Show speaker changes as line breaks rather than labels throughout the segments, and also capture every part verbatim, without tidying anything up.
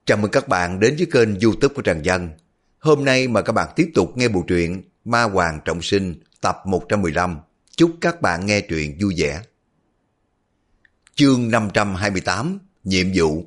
Chào mừng các bạn đến với kênh YouTube của Trần Dân. Hôm nay mà các bạn tiếp tục nghe bộ truyện Ma Hoàng Trọng Sinh tập một trăm mười lăm. Chúc các bạn nghe truyện vui vẻ. Chương năm trăm hai mươi tám, nhiệm vụ.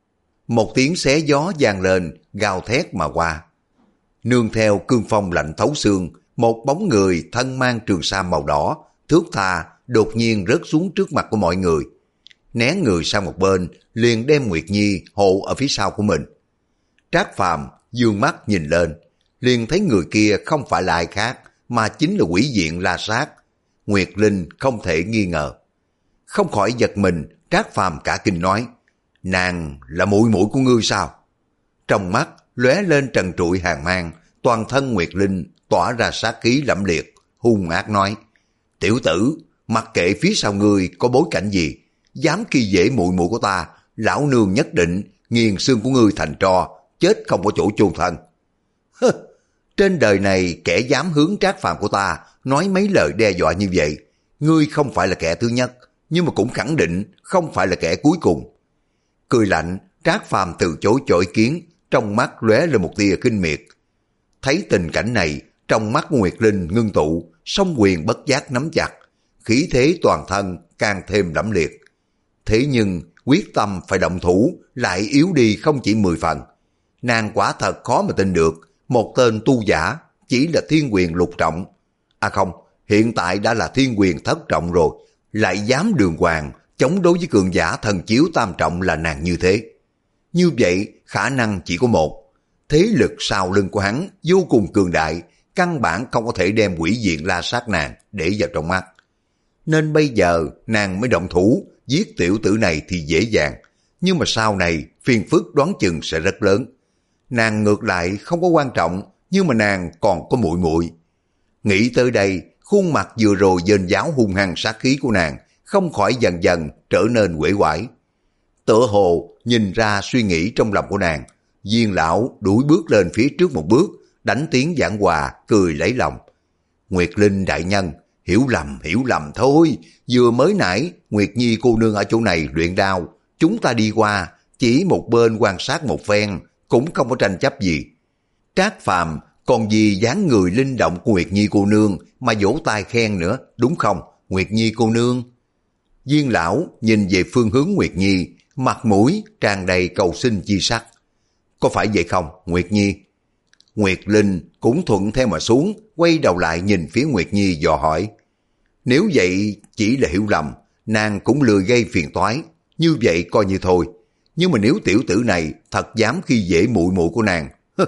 Một tiếng xé gió vang lên, gào thét mà qua. Nương theo cương phong lạnh thấu xương, một bóng người thân mang trường sa màu đỏ, thước tha, đột nhiên rớt xuống trước mặt của mọi người. Né người sang một bên, liền đem Nguyệt Nhi hộ ở phía sau của mình. Trác Phàm dương mắt nhìn lên, liền thấy người kia không phải là ai khác, mà chính là Quỷ Diện La Sát. Nguyệt Linh không thể nghi ngờ. Không khỏi giật mình, Trác Phàm cả kinh nói, nàng là muội muội của ngươi sao? Trong mắt lóe lên trần trụi hàn mang, toàn thân Nguyệt Linh tỏa ra sát khí lẫm liệt, hung ác nói, tiểu tử, mặc kệ phía sau ngươi có bối cảnh gì, dám khi dễ muội muội của ta, lão nương nhất định nghiền xương của ngươi thành tro, chết không có chỗ chôn thân. Hơ, trên đời này kẻ dám hướng Trác Phàm của ta nói mấy lời đe dọa như vậy, ngươi không phải là kẻ thứ nhất, nhưng mà cũng khẳng định không phải là kẻ cuối cùng. Cười lạnh, Trác Phàm từ chối cho ý kiến, trong mắt lóe lên một tia kinh miệt. Thấy tình cảnh này, trong mắt Nguyệt Linh ngưng tụ, song quyền bất giác nắm chặt, khí thế toàn thân càng thêm lẫm liệt. Thế nhưng quyết tâm phải động thủ lại yếu đi không chỉ mười phần. Nàng quả thật khó mà tin được, một tên tu giả chỉ là thiên quyền lục trọng. À không, hiện tại đã là thiên quyền thất trọng rồi, lại dám đường hoàng chống đối với cường giả thần chiếu tam trọng là nàng như thế. Như vậy khả năng chỉ có một, thế lực sau lưng của hắn vô cùng cường đại, căn bản không có thể đem Quỷ Diện La Sát nàng để vào trong mắt. Nên bây giờ nàng mới động thủ, giết tiểu tử này thì dễ dàng, nhưng mà sau này phiền phức đoán chừng sẽ rất lớn. Nàng ngược lại không có quan trọng, nhưng mà nàng còn có muội muội. Nghĩ tới đây, khuôn mặt vừa rồi dên dáo hung hăng sát khí của nàng không khỏi dần dần trở nên uể oải. Tựa hồ nhìn ra suy nghĩ trong lòng của nàng, Diên lão đuổi bước lên phía trước một bước, đánh tiếng giảng hòa, cười lấy lòng. Nguyệt Linh đại nhân, hiểu lầm, hiểu lầm thôi. Vừa mới nãy, Nguyệt Nhi cô nương ở chỗ này luyện đao. Chúng ta đi qua, chỉ một bên quan sát một phen, cũng không có tranh chấp gì. Trác Phàm còn vì dáng người linh động của Nguyệt Nhi cô nương mà vỗ tay khen nữa, đúng không, Nguyệt Nhi cô nương? Diên lão nhìn về phương hướng Nguyệt Nhi, mặt mũi tràn đầy cầu xin chi sắc. Có phải vậy không, Nguyệt Nhi? Nguyệt Linh cũng thuận theo mà xuống, quay đầu lại nhìn phía Nguyệt Nhi dò hỏi. Nếu vậy chỉ là hiểu lầm, nàng cũng lười gây phiền toái, như vậy coi như thôi. Nhưng mà nếu tiểu tử này thật dám khi dễ muội muội của nàng,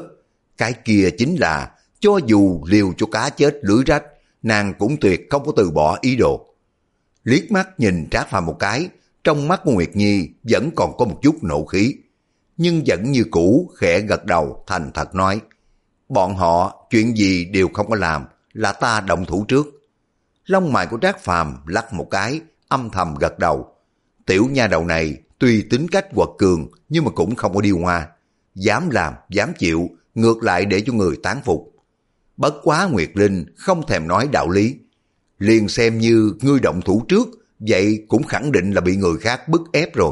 cái kia chính là cho dù liều cho cá chết lưỡi rách, nàng cũng tuyệt không có từ bỏ ý đồ. Liếc mắt nhìn Trác Phàm một cái, trong mắt của Nguyệt Nhi vẫn còn có một chút nộ khí, nhưng vẫn như cũ khẽ gật đầu thành thật nói, bọn họ chuyện gì đều không có làm, là ta động thủ trước. Lông mày của Trác Phàm lắc một cái, âm thầm gật đầu. Tiểu nha đầu này tuy tính cách quật cường, nhưng mà cũng không có điêu hoa, dám làm dám chịu, ngược lại để cho người tán phục. Bất quá Nguyệt Linh không thèm nói đạo lý, liền xem như ngươi động thủ trước, vậy cũng khẳng định là bị người khác bức ép rồi.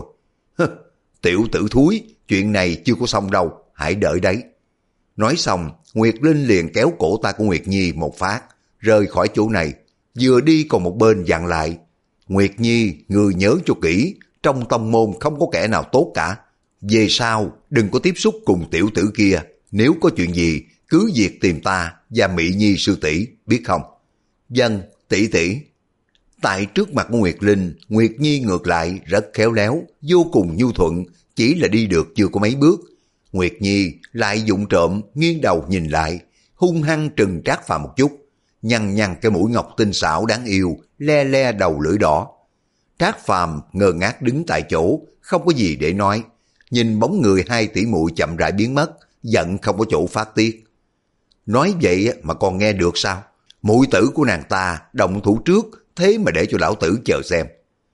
Tiểu tử thúi, chuyện này chưa có xong đâu, hãy đợi đấy. Nói xong, Nguyệt Linh liền kéo cổ tay của Nguyệt Nhi một phát, rời khỏi chỗ này, vừa đi còn một bên dặn lại. Nguyệt Nhi, ngươi nhớ cho kỹ, trong tông môn không có kẻ nào tốt cả. Về sau, đừng có tiếp xúc cùng tiểu tử kia, nếu có chuyện gì, cứ việc tìm ta và Mị Nhi sư tỷ, biết không? Vâng, tỷ tỷ. Tại trước mặt của Nguyệt Linh, Nguyệt Nhi ngược lại rất khéo léo, vô cùng nhu thuận, chỉ là đi được chưa có mấy bước. Nguyệt Nhi lại dụng trộm nghiêng đầu nhìn lại, hung hăng trừng Trác Phàm một chút, nhăn nhăn cái mũi ngọc tinh xảo đáng yêu, le le đầu lưỡi đỏ. Trác Phàm ngơ ngác đứng tại chỗ, không có gì để nói, nhìn bóng người hai tỷ muội chậm rãi biến mất, giận không có chỗ phát tiết. Nói vậy mà còn nghe được sao? Muội tử của nàng ta động thủ trước, thế mà để cho lão tử chờ xem.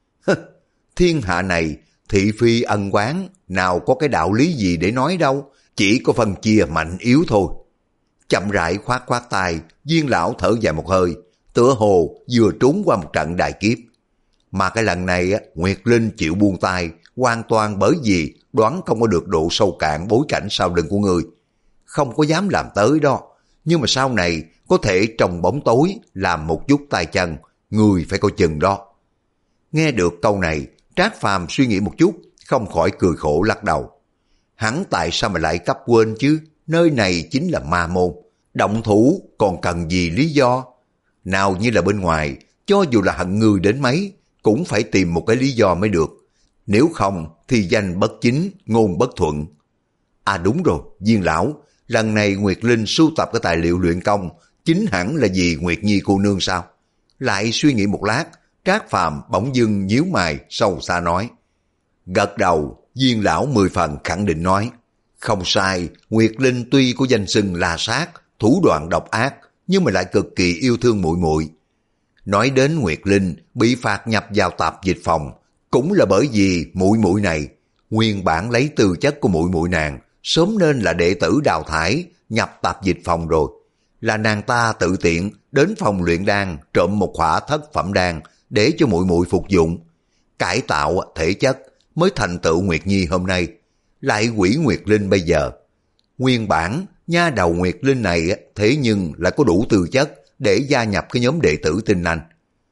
Thiên hạ này, thị phi ân oán, nào có cái đạo lý gì để nói đâu, chỉ có phân chia mạnh yếu thôi. Chậm rãi khoát khoát tay, Diên lão thở dài một hơi, tựa hồ vừa trốn qua một trận đại kiếp. Mà cái lần này Nguyệt Linh chịu buông tay, hoàn toàn bởi vì đoán không có được độ sâu cạn bối cảnh sau lưng của ngươi. Không có dám làm tới đó, nhưng mà sau này có thể trong bóng tối làm một chút tay chân, ngươi phải coi chừng đó. Nghe được câu này, Trác Phàm suy nghĩ một chút, không khỏi cười khổ lắc đầu. Hắn tại sao mà lại cấp quên chứ, nơi này chính là ma môn, động thủ còn cần gì lý do? Nào như là bên ngoài, cho dù là hận người đến mấy, cũng phải tìm một cái lý do mới được. Nếu không thì danh bất chính, ngôn bất thuận. À đúng rồi, Viên lão, lần này Nguyệt Linh sưu tập cái tài liệu luyện công, chính hẳn là vì Nguyệt Nhi cô nương sao? Lại suy nghĩ một lát, Trác Phàm bỗng dưng nhíu mày, sâu xa nói. Gật đầu, Viên lão mười phần khẳng định nói. Không sai, Nguyệt Linh tuy có danh xưng là sát, thủ đoạn độc ác, nhưng mà lại cực kỳ yêu thương muội muội. Nói đến Nguyệt Linh bị phạt nhập vào tạp dịch phòng, cũng là bởi vì muội muội này, nguyên bản lấy tư chất của muội muội nàng, sớm nên là đệ tử đào thải, nhập tạp dịch phòng rồi. Là nàng ta tự tiện đến phòng luyện đan trộm một khỏa thất phẩm đan để cho muội muội phục dụng, cải tạo thể chất mới thành tựu Nguyệt Nhi hôm nay. Lại quỷ Nguyệt Linh bây giờ. Nguyên bản nha đầu Nguyệt Linh này thế nhưng lại có đủ tư chất để gia nhập cái nhóm đệ tử tinh anh.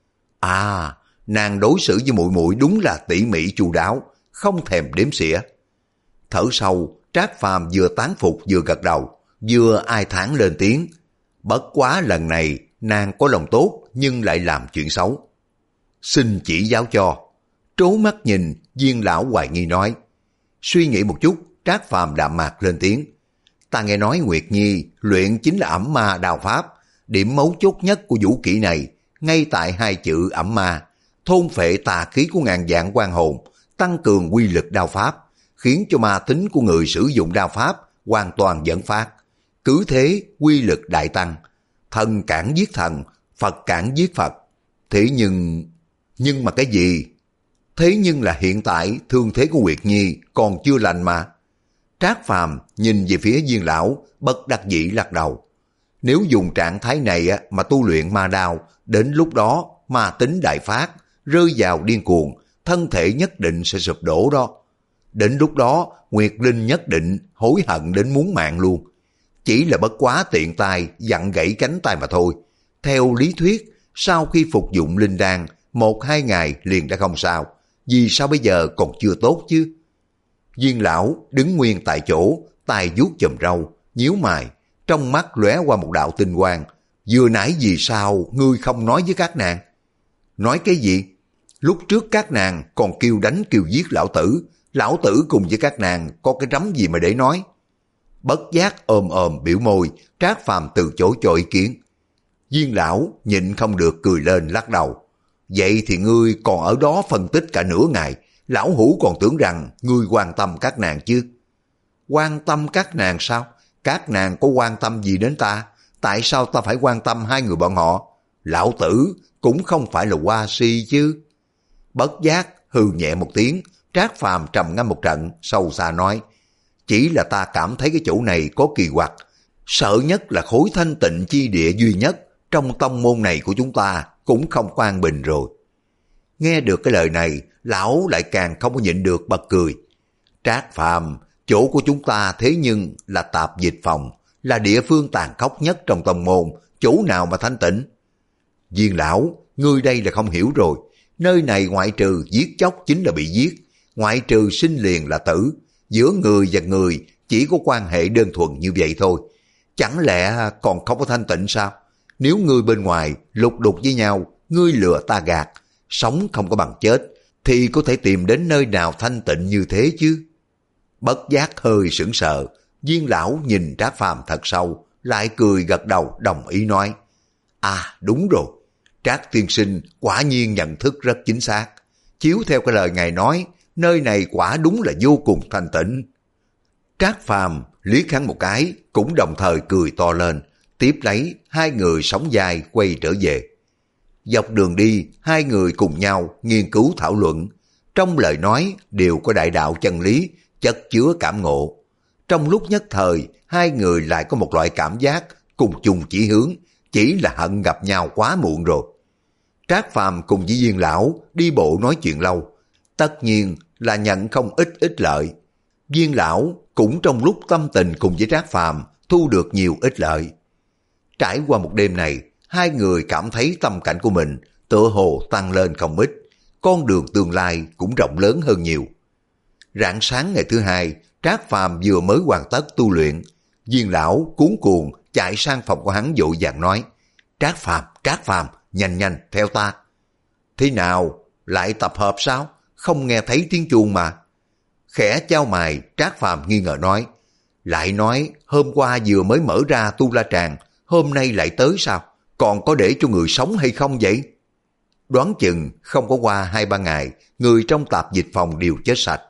À, nàng đối xử với muội muội đúng là tỉ mỉ chu đáo, không thèm đếm xỉa. Thở sâu, Trác Phàm vừa tán phục vừa gật đầu, vừa ai thán lên tiếng. Bất quá lần này nàng có lòng tốt nhưng lại làm chuyện xấu. Xin chỉ giáo cho. Trố mắt nhìn, Viên lão hoài nghi nói. Suy nghĩ một chút, Trác Phàm đạm mạc lên tiếng. Ta nghe nói Nguyệt Nhi luyện chính là ẩm ma đao pháp, điểm mấu chốt nhất của vũ kỹ này ngay tại hai chữ ẩm ma, thôn phệ tà khí của ngàn vạn oan hồn, tăng cường quy lực đao pháp, khiến cho ma tính của người sử dụng đao pháp hoàn toàn dẫn phát. Cứ thế quy lực đại tăng, thần cản giết thần, Phật cản giết Phật. Thế nhưng... Nhưng mà cái gì? Thế nhưng là hiện tại thương thế của Nguyệt Nhi còn chưa lành mà. Trác Phàm nhìn về phía Viên lão, bất đắc dĩ lắc đầu. Nếu dùng trạng thái này mà tu luyện ma đao, đến lúc đó ma tính đại phát, rơi vào điên cuồng, thân thể nhất định sẽ sụp đổ đó. Đến lúc đó, Nguyệt Linh nhất định hối hận đến muốn mạng luôn. Chỉ là bất quá tiện tay dặn gãy cánh tay mà thôi. Theo lý thuyết, sau khi phục dụng linh đan, một hai ngày liền đã không sao. Vì sao bây giờ còn chưa tốt chứ? Viên lão đứng nguyên tại chỗ, tay vuốt chùm râu, nhíu mày, trong mắt lóe qua một đạo tinh quang. Vừa nãy vì sao ngươi không nói với các nàng? Nói cái gì? Lúc trước các nàng còn kêu đánh kêu giết lão tử, lão tử cùng với các nàng có cái rắm gì mà để nói? Bất giác ôm ôm biểu môi, Trác Phàm từ chối cho ý kiến. Viên lão nhịn không được cười lên lắc đầu. Vậy thì ngươi còn ở đó phân tích cả nửa ngày, lão hủ còn tưởng rằng ngươi quan tâm các nàng chứ. Quan tâm các nàng sao? Các nàng có quan tâm gì đến ta? Tại sao ta phải quan tâm hai người bọn họ? Lão tử cũng không phải là hoa si chứ. Bất giác hừ nhẹ một tiếng, Trác Phàm trầm ngâm một trận, sâu xa nói. Chỉ là ta cảm thấy cái chỗ này có kỳ quặc. Sợ nhất là khối thanh tịnh chi địa duy nhất trong tông môn này của chúng ta cũng không an bình rồi. Nghe được cái lời này, lão lại càng không có nhịn được bật cười. Trác Phàm, chỗ của chúng ta thế nhưng là tạp dịch phòng, là địa phương tàn khốc nhất trong tông môn, chỗ nào mà thanh tịnh? Viên lão, ngươi đây là không hiểu rồi. Nơi này ngoại trừ giết chóc chính là bị giết, ngoại trừ sinh liền là tử. Giữa người và người chỉ có quan hệ đơn thuần như vậy thôi. Chẳng lẽ còn không có thanh tịnh sao? Nếu ngươi bên ngoài lục đục với nhau, ngươi lừa ta gạt, sống không có bằng chết, thì có thể tìm đến nơi nào thanh tịnh như thế chứ? Bất giác hơi sững sờ, Viên lão nhìn Trác Phàm thật sâu, lại cười gật đầu đồng ý nói. À đúng rồi, Trác tiên sinh quả nhiên nhận thức rất chính xác. Chiếu theo cái lời ngài nói, nơi này quả đúng là vô cùng thanh tịnh. Trác Phàm liếc hắn một cái, cũng đồng thời cười to lên. Tiếp lấy, hai người sóng dài quay trở về. Dọc đường đi, hai người cùng nhau nghiên cứu thảo luận. Trong lời nói đều có đại đạo chân lý, chất chứa cảm ngộ. Trong lúc nhất thời, hai người lại có một loại cảm giác cùng chung chỉ hướng, chỉ là hận gặp nhau quá muộn rồi. Trác Phàm cùng với Viên lão đi bộ nói chuyện lâu. tất nhiên là nhận không ít ích lợi. Viên lão cũng trong lúc tâm tình cùng với Trác Phàm thu được nhiều ích lợi. Trải qua một đêm này, hai người cảm thấy tâm cảnh của mình tựa hồ tăng lên không ít, con đường tương lai cũng rộng lớn hơn nhiều. Rạng sáng ngày thứ hai, Trác Phàm vừa mới hoàn tất tu luyện, Viên lão cuống cuồng chạy sang phòng của hắn vội vàng nói: Trác Phàm, Trác Phàm, nhanh nhanh theo ta. Thế nào, lại tập hợp sao? Không nghe thấy tiếng chuông mà. Khẽ chau mày, Trác Phàm nghi ngờ nói: lại nói hôm qua vừa mới mở ra Tu La Tràng, hôm nay lại tới sao? Còn có để cho người sống hay không vậy? Đoán chừng không có qua hai ba ngày, người trong tạp dịch phòng đều chết sạch.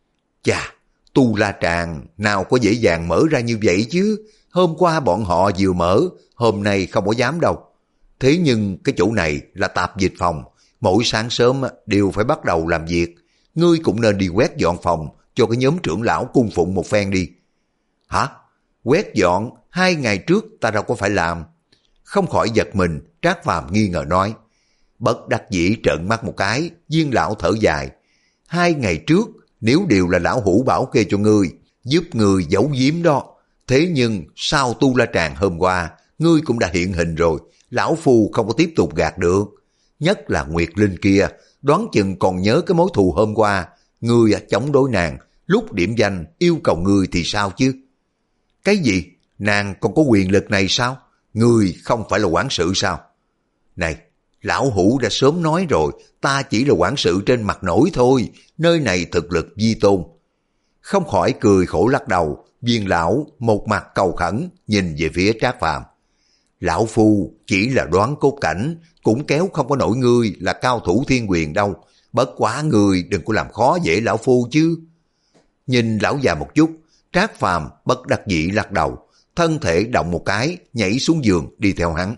Chà, Tu La Tràng nào có dễ dàng mở ra như vậy chứ? Hôm qua bọn họ vừa mở, hôm nay không có dám đâu. Thế nhưng cái chỗ này là tạp dịch phòng, mỗi sáng sớm đều phải bắt đầu làm việc. Ngươi cũng nên đi quét dọn phòng cho cái nhóm trưởng lão cung phụng một phen đi. Hả? Quét dọn? Hai ngày trước ta đâu có phải làm. Không khỏi giật mình, Trác Phàm nghi ngờ nói. Bất đắc dĩ trợn mắt một cái, Viên lão thở dài. Hai ngày trước, nếu đều là lão hủ bảo kê cho ngươi, giúp ngươi giấu giếm đó. Thế nhưng sau Tu La Tràng hôm qua, ngươi cũng đã hiện hình rồi, lão phu không có tiếp tục gạt được. Nhất là Nguyệt Linh kia, đoán chừng còn nhớ cái mối thù hôm qua, ngươi chống đối nàng, lúc điểm danh yêu cầu ngươi thì sao chứ? Cái gì? Nàng còn có quyền lực này sao? Ngươi không phải là quản sự sao? Này, lão hủ đã sớm nói rồi, ta chỉ là quản sự trên mặt nổi thôi, nơi này thực lực vi tôn. Không khỏi cười khổ lắc đầu, Viên lão một mặt cầu khẩn nhìn về phía Trác Phàm. Lão phu chỉ là đoán cốt cảnh, cũng kéo không có nổi ngươi là cao thủ thiên quyền đâu, bất quá ngươi đừng có làm khó dễ lão phu chứ. Nhìn lão già một chút, Trác Phàm bất đắc dĩ lắc đầu, thân thể động một cái, nhảy xuống giường đi theo hắn.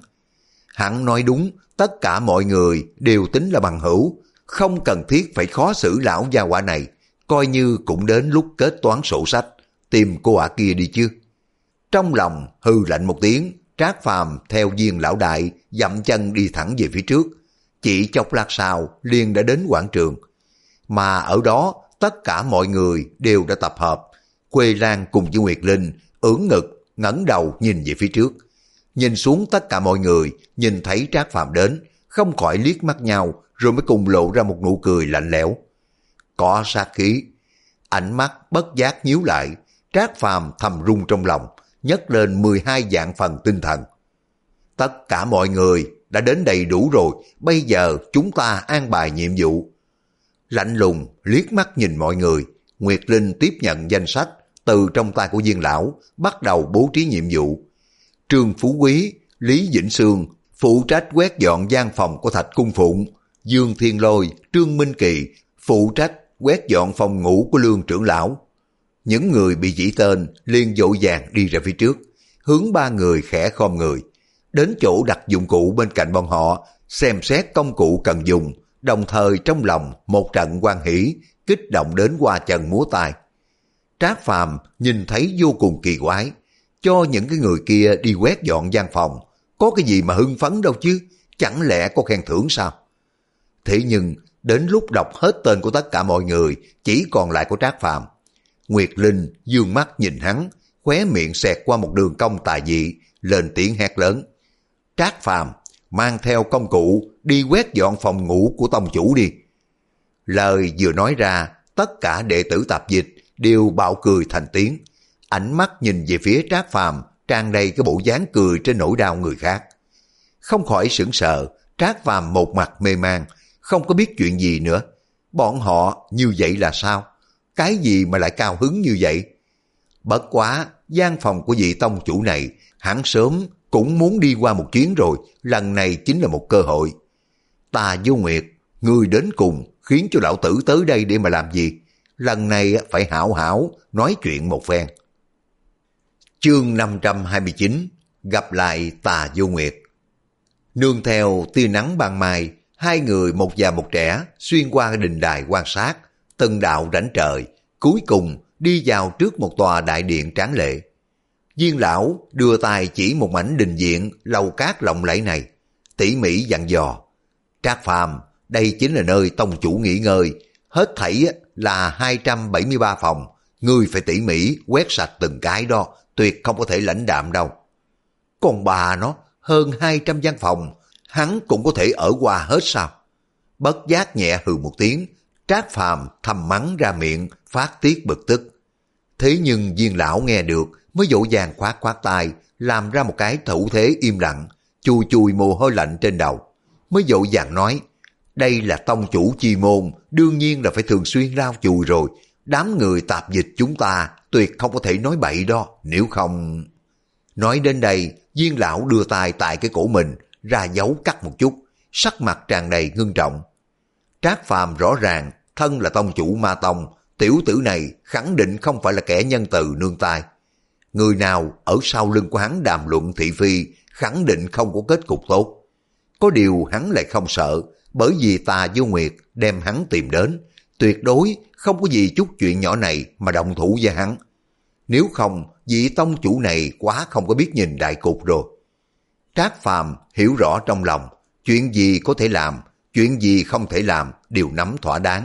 Hắn nói đúng, tất cả mọi người đều tính là bằng hữu, không cần thiết phải khó xử lão gia hỏa này, coi như cũng đến lúc kết toán sổ sách, tìm cô ả kia đi chứ. Trong lòng hư lạnh một tiếng, Trác Phàm theo Viên lão đại dậm chân đi thẳng về phía trước, chỉ chốc lát sau liền đã đến quảng trường. Mà ở đó tất cả mọi người đều đã tập hợp. Quê Lan cùng với Nguyệt Linh ưỡn ngực ngẩng đầu nhìn về phía trước, nhìn xuống tất cả mọi người, nhìn thấy Trác Phàm đến, không khỏi liếc mắt nhau, rồi mới cùng lộ ra một nụ cười lạnh lẽo. Có sát khí, ánh mắt bất giác nhíu lại, Trác Phàm thầm rung trong lòng, nhấc lên mười hai vạn phần tinh thần. Tất cả mọi người đã đến đầy đủ rồi, bây giờ chúng ta an bài nhiệm vụ. Lạnh lùng liếc mắt nhìn mọi người, Nguyệt Linh tiếp nhận danh sách từ trong tay của Viên lão, bắt đầu bố trí nhiệm vụ. Trương Phú Quý, Lý Vĩnh Sương phụ trách quét dọn gian phòng của Thạch Cung Phụng, Dương Thiên Lôi, Trương Minh Kỳ phụ trách quét dọn phòng ngủ của Lương trưởng lão. Những người bị chỉ tên liền vội vàng đi ra phía trước, hướng ba người khẽ khom người, đến chỗ đặt dụng cụ bên cạnh bọn họ, xem xét công cụ cần dùng, đồng thời trong lòng một trận hoan hỉ, kích động đến hoa chân múa tai. Trác Phàm nhìn thấy vô cùng kỳ quái, cho những cái người kia đi quét dọn gian phòng, có cái gì mà hưng phấn đâu chứ, chẳng lẽ có khen thưởng sao? Thế nhưng đến lúc đọc hết tên của tất cả mọi người, chỉ còn lại của Trác Phàm. Nguyệt Linh dương mắt nhìn hắn, khóe miệng xẹt qua một đường cong tà dị, lên tiếng hét lớn. Trác Phàm, mang theo công cụ đi quét dọn phòng ngủ của tông chủ đi. Lời vừa nói ra, tất cả đệ tử tạp dịch đều bạo cười thành tiếng, ánh mắt nhìn về phía Trác Phàm tràn đầy cái bộ dáng cười trên nỗi đau người khác. Không khỏi sững sờ, Trác Phàm một mặt mê man, không có biết chuyện gì nữa. Bọn họ như vậy là sao? Cái gì mà lại cao hứng như vậy? Bất quá, gian phòng của vị tông chủ này, hắn sớm cũng muốn đi qua một chuyến rồi, lần này chính là một cơ hội. Tà Vô Nguyệt, ngươi đến cùng khiến cho lão tử tới đây để mà làm gì? Lần này phải hảo hảo nói chuyện một phen. Chương năm trăm hai mươi chín, gặp lại Tà Vô Nguyệt. Nương theo tia nắng ban mai, hai người một già một trẻ xuyên qua đình đài quan sát, từng đạo rãnh trời, cuối cùng đi vào trước một tòa đại điện tráng lệ. Viên lão đưa tay chỉ một mảnh đình viện lầu cát lộng lẫy này, tỉ mỉ dặn dò. Trác Phàm, đây chính là nơi tông chủ nghỉ ngơi, Hết thảy là hai trăm bảy mươi ba phòng, ngươi phải tỉ mỉ quét sạch từng cái đó, tuyệt không có thể lãnh đạm đâu. Còn bà nó, hơn hai trăm gian phòng, hắn cũng có thể ở qua hết sao? Bất giác nhẹ hừ một tiếng, Trác Phàm thầm mắng ra miệng, phát tiết bực tức. Thế nhưng Viên lão nghe được, mới dỗ dàng khoát khoát tay, làm ra một cái thủ thế im lặng, chùi chùi mồ hôi lạnh trên đầu. Mới dỗ dàng nói, đây là tông chủ chi môn, đương nhiên là phải thường xuyên lau chùi rồi. Đám người tạp dịch chúng ta tuyệt không có thể nói bậy đó, nếu không... Nói đến đây, Viên lão đưa tay tại cái cổ mình, ra dấu cắt một chút, sắc mặt tràn đầy ngưng trọng. Trác Phàm rõ ràng, thân là tông chủ Ma Tông, tiểu tử này khẳng định không phải là kẻ nhân từ nương tay. Người nào ở sau lưng của hắn đàm luận thị phi, khẳng định không có kết cục tốt. Có điều hắn lại không sợ, bởi vì Tà Vô Nguyệt đem hắn tìm đến, tuyệt đối không có gì chút chuyện nhỏ này mà động thủ với hắn. Nếu không, vị tông chủ này quá không có biết nhìn đại cục rồi. Trác Phàm hiểu rõ trong lòng, chuyện gì có thể làm, chuyện gì không thể làm đều nắm thỏa đáng.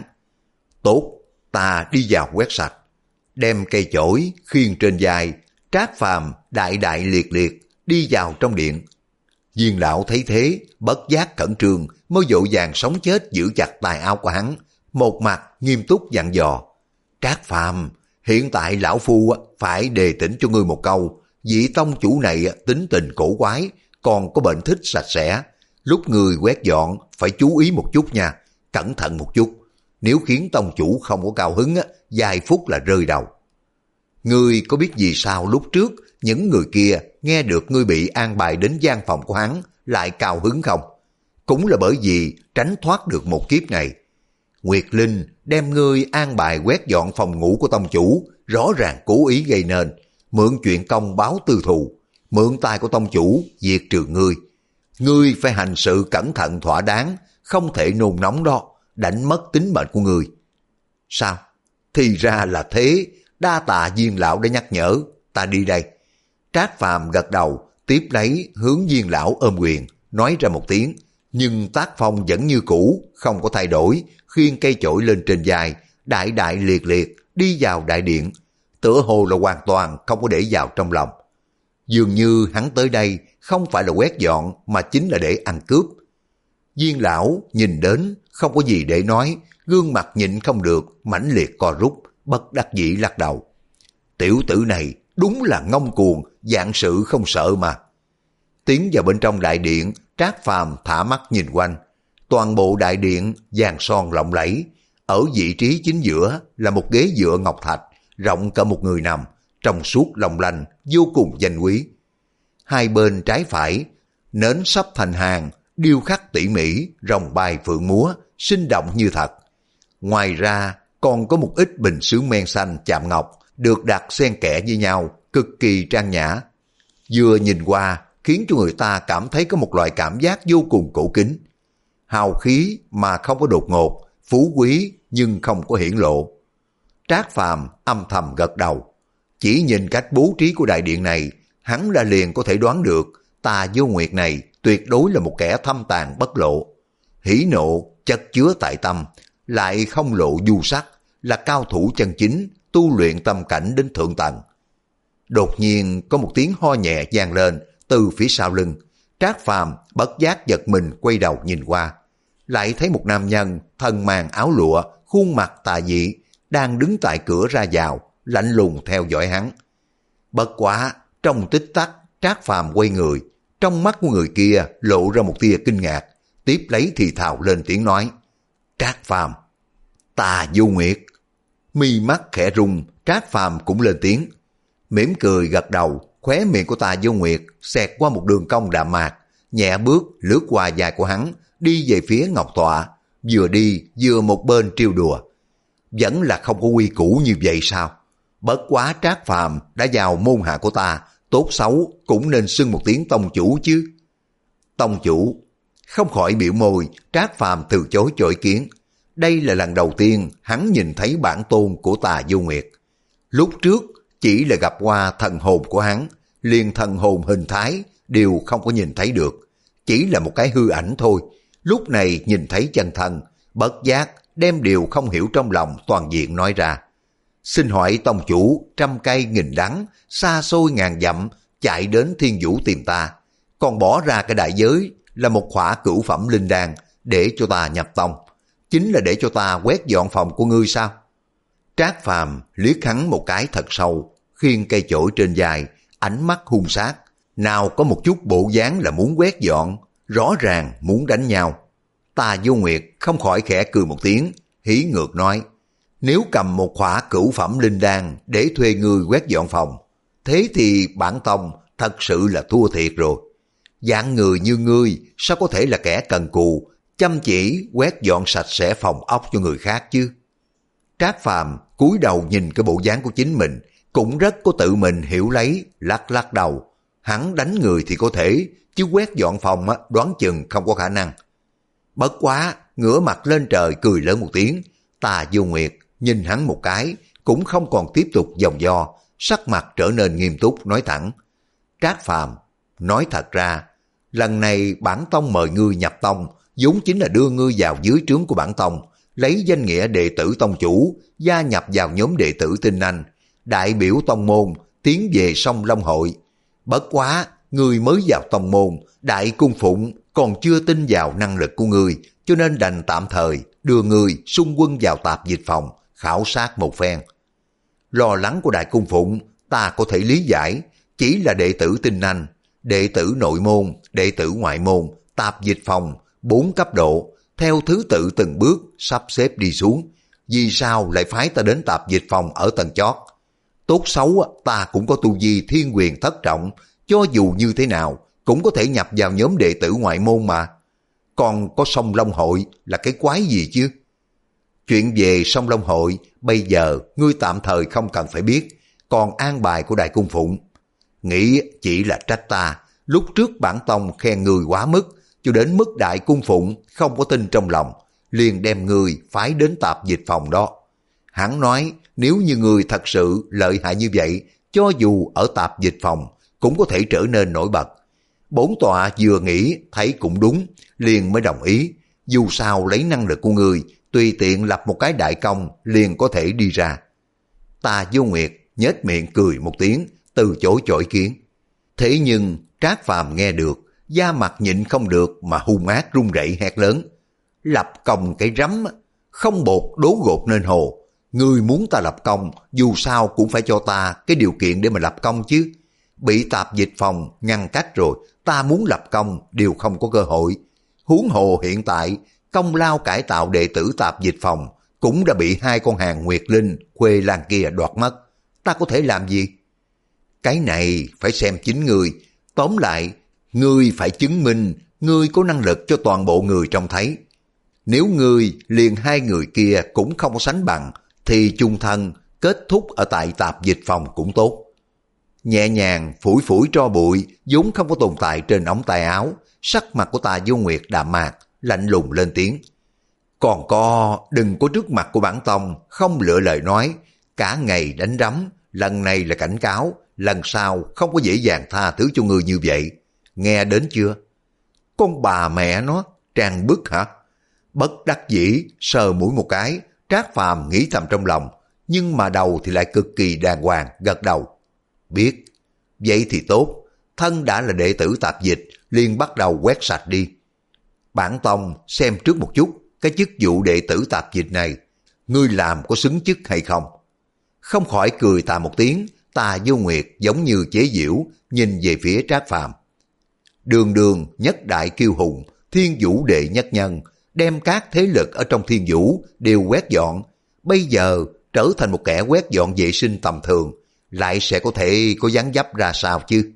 Tốt, ta đi vào quét sạch. Đem cây chổi khiêng trên vai, Trác Phàm đại đại liệt liệt đi vào trong điện. Viên lão thấy thế, bất giác cẩn trương, mới vội vàng sống chết giữ chặt tài áo của hắn, một mặt nghiêm túc dặn dò. Trác Phàm, hiện tại lão phu phải đề tỉnh cho ngươi một câu, vị tông chủ này tính tình cổ quái, còn có bệnh thích sạch sẽ. Lúc người quét dọn phải chú ý một chút nha, cẩn thận một chút. Nếu khiến tông chủ không có cao hứng, vài phút là rơi đầu. Ngươi có biết vì sao lúc trước những người kia nghe được ngươi bị an bài đến gian phòng của hắn lại cao hứng không? Cũng là bởi vì tránh thoát được một kiếp này. Nguyệt Linh đem ngươi an bài quét dọn phòng ngủ của tông chủ, rõ ràng cố ý gây nên, mượn chuyện công báo tư thù, mượn tay của tông chủ diệt trừ ngươi. Ngươi phải hành sự cẩn thận thỏa đáng, không thể nôn nóng đó, đánh mất tính mệnh của ngươi. Sao? Thì ra là thế, đa tạ Viên lão đã nhắc nhở, ta đi đây. Trác Phàm gật đầu, tiếp lấy hướng Viên lão ôm quyền, nói ra một tiếng, nhưng tác phong vẫn như cũ, không có thay đổi, khiêng cây chổi lên trên vai, đại đại liệt liệt đi vào đại điện, tựa hồ là hoàn toàn không có để vào trong lòng. Dường như hắn tới đây không phải là quét dọn mà chính là để ăn cướp. Viên lão nhìn đến không có gì để nói, gương mặt nhịn không được, mãnh liệt co rút, bất đắc dĩ lắc đầu. Tiểu tử này đúng là ngông cuồng, dạng sự không sợ mà. Tiến vào bên trong đại điện, Trác Phàm thả mắt nhìn quanh. Toàn bộ đại điện vàng son lộng lẫy, ở vị trí chính giữa là một ghế dựa ngọc thạch, rộng cả một người nằm, trong suốt long lanh, vô cùng danh quý. Hai bên trái phải, nến sắp thành hàng, điêu khắc tỉ mỉ, rồng bay phượng múa, sinh động như thật. Ngoài ra, còn có một ít bình sứ men xanh chạm ngọc, được đặt xen kẽ với nhau, cực kỳ trang nhã. Vừa nhìn qua, khiến cho người ta cảm thấy có một loại cảm giác vô cùng cổ kính. Hào khí mà không có đột ngột, phú quý nhưng không có hiển lộ. Trác Phàm âm thầm gật đầu. Chỉ nhìn cách bố trí của đại điện này, hắn đã liền có thể đoán được Tà Vô Nguyệt này tuyệt đối là một kẻ thâm tàn bất lộ. Hỉ nộ chất chứa tại tâm, lại không lộ du sắc, là cao thủ chân chính, tu luyện tâm cảnh đến thượng tầng. Đột nhiên có một tiếng ho nhẹ vang lên từ phía sau lưng. Trác Phàm bất giác giật mình quay đầu nhìn qua, lại thấy một nam nhân thân mang áo lụa, khuôn mặt tà dị, đang đứng tại cửa ra vào, lạnh lùng theo dõi hắn. Bất quá, trong tích tắc, Trác Phàm quay người, trong mắt của người kia lộ ra một tia kinh ngạc, tiếp lấy thì thào lên tiếng nói. Trác Phàm, Tà Vô Nguyệt. Mi mắt khẽ rung, Trác Phàm cũng lên tiếng. Mỉm cười gật đầu, khóe miệng của Tà Vô Nguyệt xẹt qua một đường cong đạm mạc, nhẹ bước lướt qua vai của hắn, đi về phía ngọc tọa, vừa đi vừa một bên trêu đùa. Vẫn là không có quy củ như vậy sao? Bất quá Trác Phàm đã vào môn hạ của ta, tốt xấu cũng nên xưng một tiếng tông chủ chứ. Tông chủ? Không khỏi biểu môi, Trác Phàm từ chối cho ý kiến. Đây là lần đầu tiên hắn nhìn thấy bản tôn của Tà Vô Nguyệt. Lúc trước chỉ là gặp qua thần hồn của hắn, liền thần hồn hình thái đều không có nhìn thấy được, chỉ là một cái hư ảnh thôi. Lúc này nhìn thấy chân thân, bất giác đem điều không hiểu trong lòng toàn diện nói ra. Xin hỏi tông chủ, trăm cây nghìn đắng, xa xôi ngàn dặm, chạy đến Thiên Vũ tìm ta, còn bỏ ra cái đại giới là một khỏa cửu phẩm linh đan để cho ta nhập tông, chính là để cho ta quét dọn phòng của ngươi sao? Trác Phàm liếc hắn một cái thật sâu, khiêng cây chổi trên vai, ánh mắt hung sát, nào có một chút bộ dáng là muốn quét dọn, rõ ràng muốn đánh nhau. Tà Vô Nguyệt không khỏi khẽ cười một tiếng, hí ngược nói, nếu cầm một khỏa cửu phẩm linh đan để thuê ngươi quét dọn phòng, thế thì bản tông thật sự là thua thiệt rồi. Dạng người như ngươi sao có thể là kẻ cần cù, chăm chỉ quét dọn sạch sẽ phòng ốc cho người khác chứ? Trác Phàm cúi đầu nhìn cái bộ dáng của chính mình, cũng rất có tự mình hiểu lấy, lắc lắc đầu. Hắn đánh người thì có thể, chứ quét dọn phòng đoán chừng không có khả năng. Bất quá, ngửa mặt lên trời cười lớn một tiếng. Tà Vô Nguyệt nhìn hắn một cái, cũng không còn tiếp tục vòng vo, sắc mặt trở nên nghiêm túc nói thẳng. Trác Phàm, nói thật ra, lần này bản tông mời ngươi nhập tông, vốn chính là đưa ngươi vào dưới trướng của bản tông, lấy danh nghĩa đệ tử tông chủ, gia nhập vào nhóm đệ tử tinh anh, đại biểu tông môn, tiến về sông Long Hội. Bất quá, ngươi mới vào tông môn, đại cung phụng còn chưa tin vào năng lực của ngươi, cho nên đành tạm thời đưa ngươi xung quân vào tạp dịch phòng, khảo sát một phen. Lo lắng của đại cung phụng, ta có thể lý giải, chỉ là đệ tử tinh anh, đệ tử nội môn, đệ tử ngoại môn, tạp dịch phòng, bốn cấp độ, theo thứ tự từng bước sắp xếp đi xuống. Vì sao lại phái ta đến tạp dịch phòng ở tầng chót? Tốt xấu ta cũng có tu vi thiên quyền thất trọng, cho dù như thế nào cũng có thể nhập vào nhóm đệ tử ngoại môn mà. Còn có sông Long Hội là cái quái gì chứ? Chuyện về sông Long Hội bây giờ ngươi tạm thời không cần phải biết, còn an bài của đại cung phụng. Nghĩ chỉ là trách ta, lúc trước bản tông khen người quá mức, cho đến mức đại cung phụng không có tin trong lòng, liền đem người phái đến tạp dịch phòng đó. Hắn nói nếu như người thật sự lợi hại như vậy, cho dù ở tạp dịch phòng cũng có thể trở nên nổi bật. Bổn tọa vừa nghĩ thấy cũng đúng, liền mới đồng ý. Dù sao lấy năng lực của người, tùy tiện lập một cái đại công liền có thể đi ra. Tà Vô Nguyệt nhếch miệng cười một tiếng, từ chối cho ý kiến. Thế nhưng Trác Phàm nghe được, da mặt nhịn không được mà hung ác run rẩy hét lớn. Lập công cái rắm, không bột đố gột nên hồ. Ngươi muốn ta lập công, dù sao cũng phải cho ta cái điều kiện để mà lập công chứ. Bị tạp dịch phòng ngăn cách rồi, ta muốn lập công đều không có cơ hội. Huống hồ hiện tại, công lao cải tạo đệ tử tạp dịch phòng cũng đã bị hai con hàng Nguyệt Linh, Khuê Lan kia đoạt mất. Ta có thể làm gì? Cái này phải xem chính ngươi. Tóm lại, ngươi phải chứng minh ngươi có năng lực cho toàn bộ người trông thấy. Nếu ngươi liền hai người kia cũng không có sánh bằng, thì chung thân kết thúc ở tại tạp dịch phòng cũng tốt. Nhẹ nhàng phủi phủi tro bụi vốn không có tồn tại trên ống tay áo, sắc mặt của Tà Vô Nguyệt đạm mạc, lạnh lùng lên tiếng. Còn có, đừng có trước mặt của bản tông không lựa lời nói, cả ngày đánh đấm, lần này là cảnh cáo, lần sau không có dễ dàng tha thứ cho người như vậy. Nghe đến chưa? Con bà mẹ nó, trang bức hả? Bất đắc dĩ, sờ mũi một cái, Trác Phàm nghĩ thầm trong lòng, nhưng mà đầu thì lại cực kỳ đàng hoàng, gật đầu. Biết, vậy thì tốt, thân đã là đệ tử tạp dịch, liền bắt đầu quét sạch đi. Bản tông xem trước một chút, cái chức vụ đệ tử tạp dịch này, ngươi làm có xứng chức hay không? Không khỏi cười tà một tiếng, Tà Vô Nguyệt giống như chế giễu, nhìn về phía Trác Phàm. Đường đường nhất đại kiêu hùng, thiên vũ đệ nhất nhân, đem các thế lực ở trong thiên vũ đều quét dọn, bây giờ trở thành một kẻ quét dọn vệ sinh tầm thường, lại sẽ có thể có dáng dấp ra sao chứ?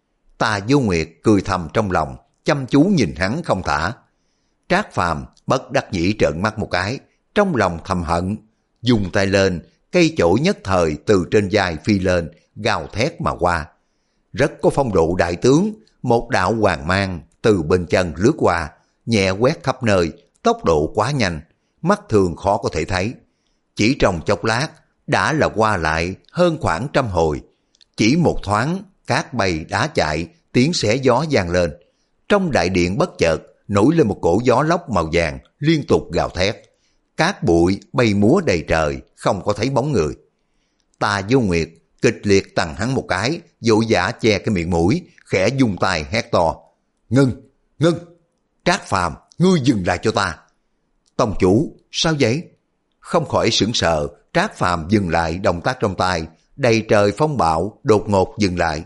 Tà Vô Nguyệt cười thầm trong lòng, chăm chú nhìn hắn không thả. Trác Phàm bất đắc dĩ trợn mắt một cái, trong lòng thầm hận, dùng tay lên, cây chổi nhất thời từ trên vai phi lên, gào thét mà qua. Rất có phong độ đại tướng, một đạo hoàng mang từ bên chân lướt qua, nhẹ quét khắp nơi, tốc độ quá nhanh, mắt thường khó có thể thấy. Chỉ trong chốc lát, đã là qua lại hơn khoảng trăm hồi. Chỉ một thoáng, cát bay đá chạy, tiếng xé gió vang lên. Trong đại điện bất chợt, nổi lên một cổ gió lốc màu vàng, liên tục gào thét. cát bụi bay múa đầy trời, không có thấy bóng người. Tà Vô Nguyệt kịch liệt tằng hắn một cái, vội vã che cái miệng mũi, khẽ dung tay hét to. Ngưng, ngưng, Trác Phàm, ngươi dừng lại cho ta. Tông chủ, sao vậy? Không khỏi sững sờ, Trác Phàm dừng lại động tác trong tay, đầy trời phong bạo đột ngột dừng lại.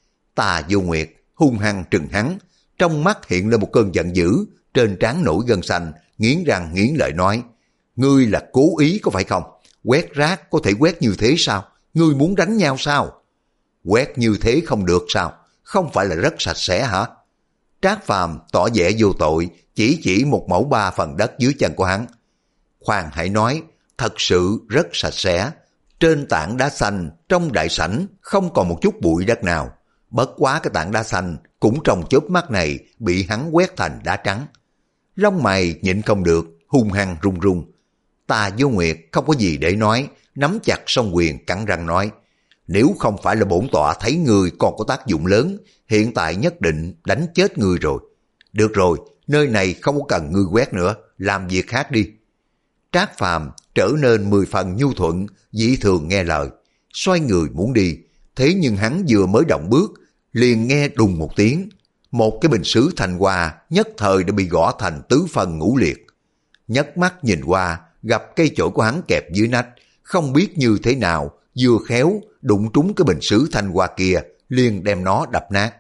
Tà Vô Nguyệt hung hăng trừng hắn, trong mắt hiện lên một cơn giận dữ, trên trán nổi gân xanh, nghiến răng nghiến lợi nói. Ngươi là cố ý có phải không? Quét rác có thể quét như thế sao? Ngươi muốn đánh nhau sao? Quét như thế không được sao? Không phải là rất sạch sẽ hả? Trác Phàm tỏ vẻ vô tội, chỉ chỉ một mẫu ba phần đất dưới chân của hắn. Khoan hãy nói, thật sự rất sạch sẽ. Trên tảng đá xanh, trong đại sảnh không còn một chút bụi đất nào. Bất quá cái tảng đá xanh cũng trong chớp mắt này bị hắn quét thành đá trắng. Lông mày nhịn không được, hung hăng run run. Tà Vô Nguyệt không có gì để nói, nắm chặt song quyền cắn răng nói. Nếu không phải là bổn tọa thấy ngươi còn có tác dụng lớn, hiện tại nhất định đánh chết ngươi rồi. Được rồi, nơi này không có cần ngươi quét nữa, làm việc khác đi. Trác Phàm trở nên mười phần nhu thuận, dĩ thường nghe lời, xoay người muốn đi. Thế nhưng hắn vừa mới động bước, liền nghe đùng một tiếng. Một cái bình sứ thanh hoa nhất thời đã bị gõ thành tứ phần ngũ liệt. Nhấc mắt nhìn qua, gặp cây chổi của hắn kẹp dưới nách, không biết như thế nào, vừa khéo đụng trúng cái bình sứ thanh hoa kia, liền đem nó đập nát.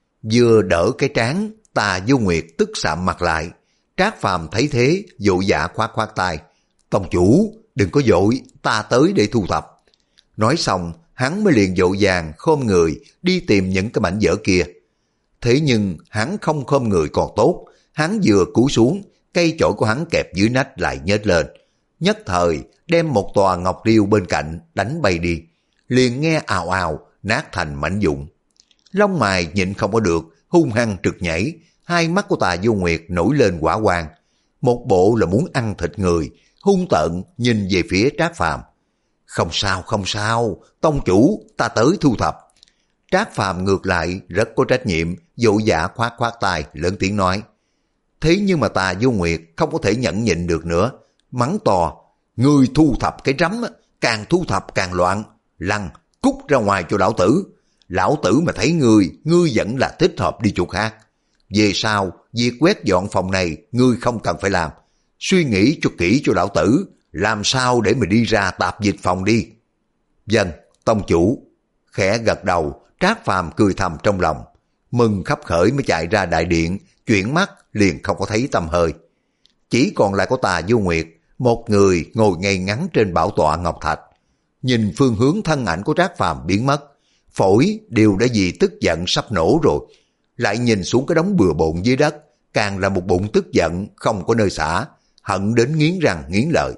Vừa đỡ cái trán, Tà Vô Nguyệt tức sạm mặt lại. Trác Phàm thấy thế, vội vã khoát khoát tay. Tông chủ, đừng có vội, ta tới để thu thập. Nói xong, hắn mới liền vội vàng khom người đi tìm những cái mảnh vỡ kia. Thế nhưng hắn không khom người còn tốt, hắn vừa cúi xuống, cây chổi của hắn kẹp dưới nách lại nhếch lên. Nhất thời đem một tòa ngọc điêu bên cạnh đánh bay đi, liền nghe ào ào nát thành mảnh vụn. Lông mày nhịn không có được, hung hăng trượt nhảy, hai mắt của Tà Vô Nguyệt nổi lên hỏa quang, một bộ là muốn ăn thịt người, hung tợn nhìn về phía Trác Phàm. Không sao, không sao, tông chủ, ta tới thu thập. Trác Phàm ngược lại rất có trách nhiệm, vội vã khoát khoát tay lớn tiếng nói. Thế nhưng mà Tà Vô Nguyệt không có thể nhẫn nhịn được nữa, mắng to. Ngươi thu thập cái rắm, càng thu thập càng loạn. Lăng, cút ra ngoài cho lão tử. Lão tử mà thấy ngươi, ngươi vẫn là thích hợp đi chỗ khác. Về sau, việc quét dọn phòng này ngươi không cần phải làm. Suy nghĩ cho kỹ cho lão tử, làm sao để mà đi ra tạp dịch phòng đi. Vâng, tông chủ. Khẽ gật đầu, Trác Phàm cười thầm trong lòng. Mừng khắp khởi mới chạy ra đại điện, chuyển mắt liền không có thấy tăm hơi. Chỉ còn lại có Tà Vô Nguyệt, một người ngồi ngay ngắn trên bảo tọa ngọc thạch. Nhìn phương hướng thân ảnh của Trác Phàm biến mất, phổi đều đã vì tức giận sắp nổ rồi. Lại nhìn xuống cái đống bừa bộn dưới đất, càng là một bụng tức giận không có nơi xả, hận đến nghiến răng nghiến lợi.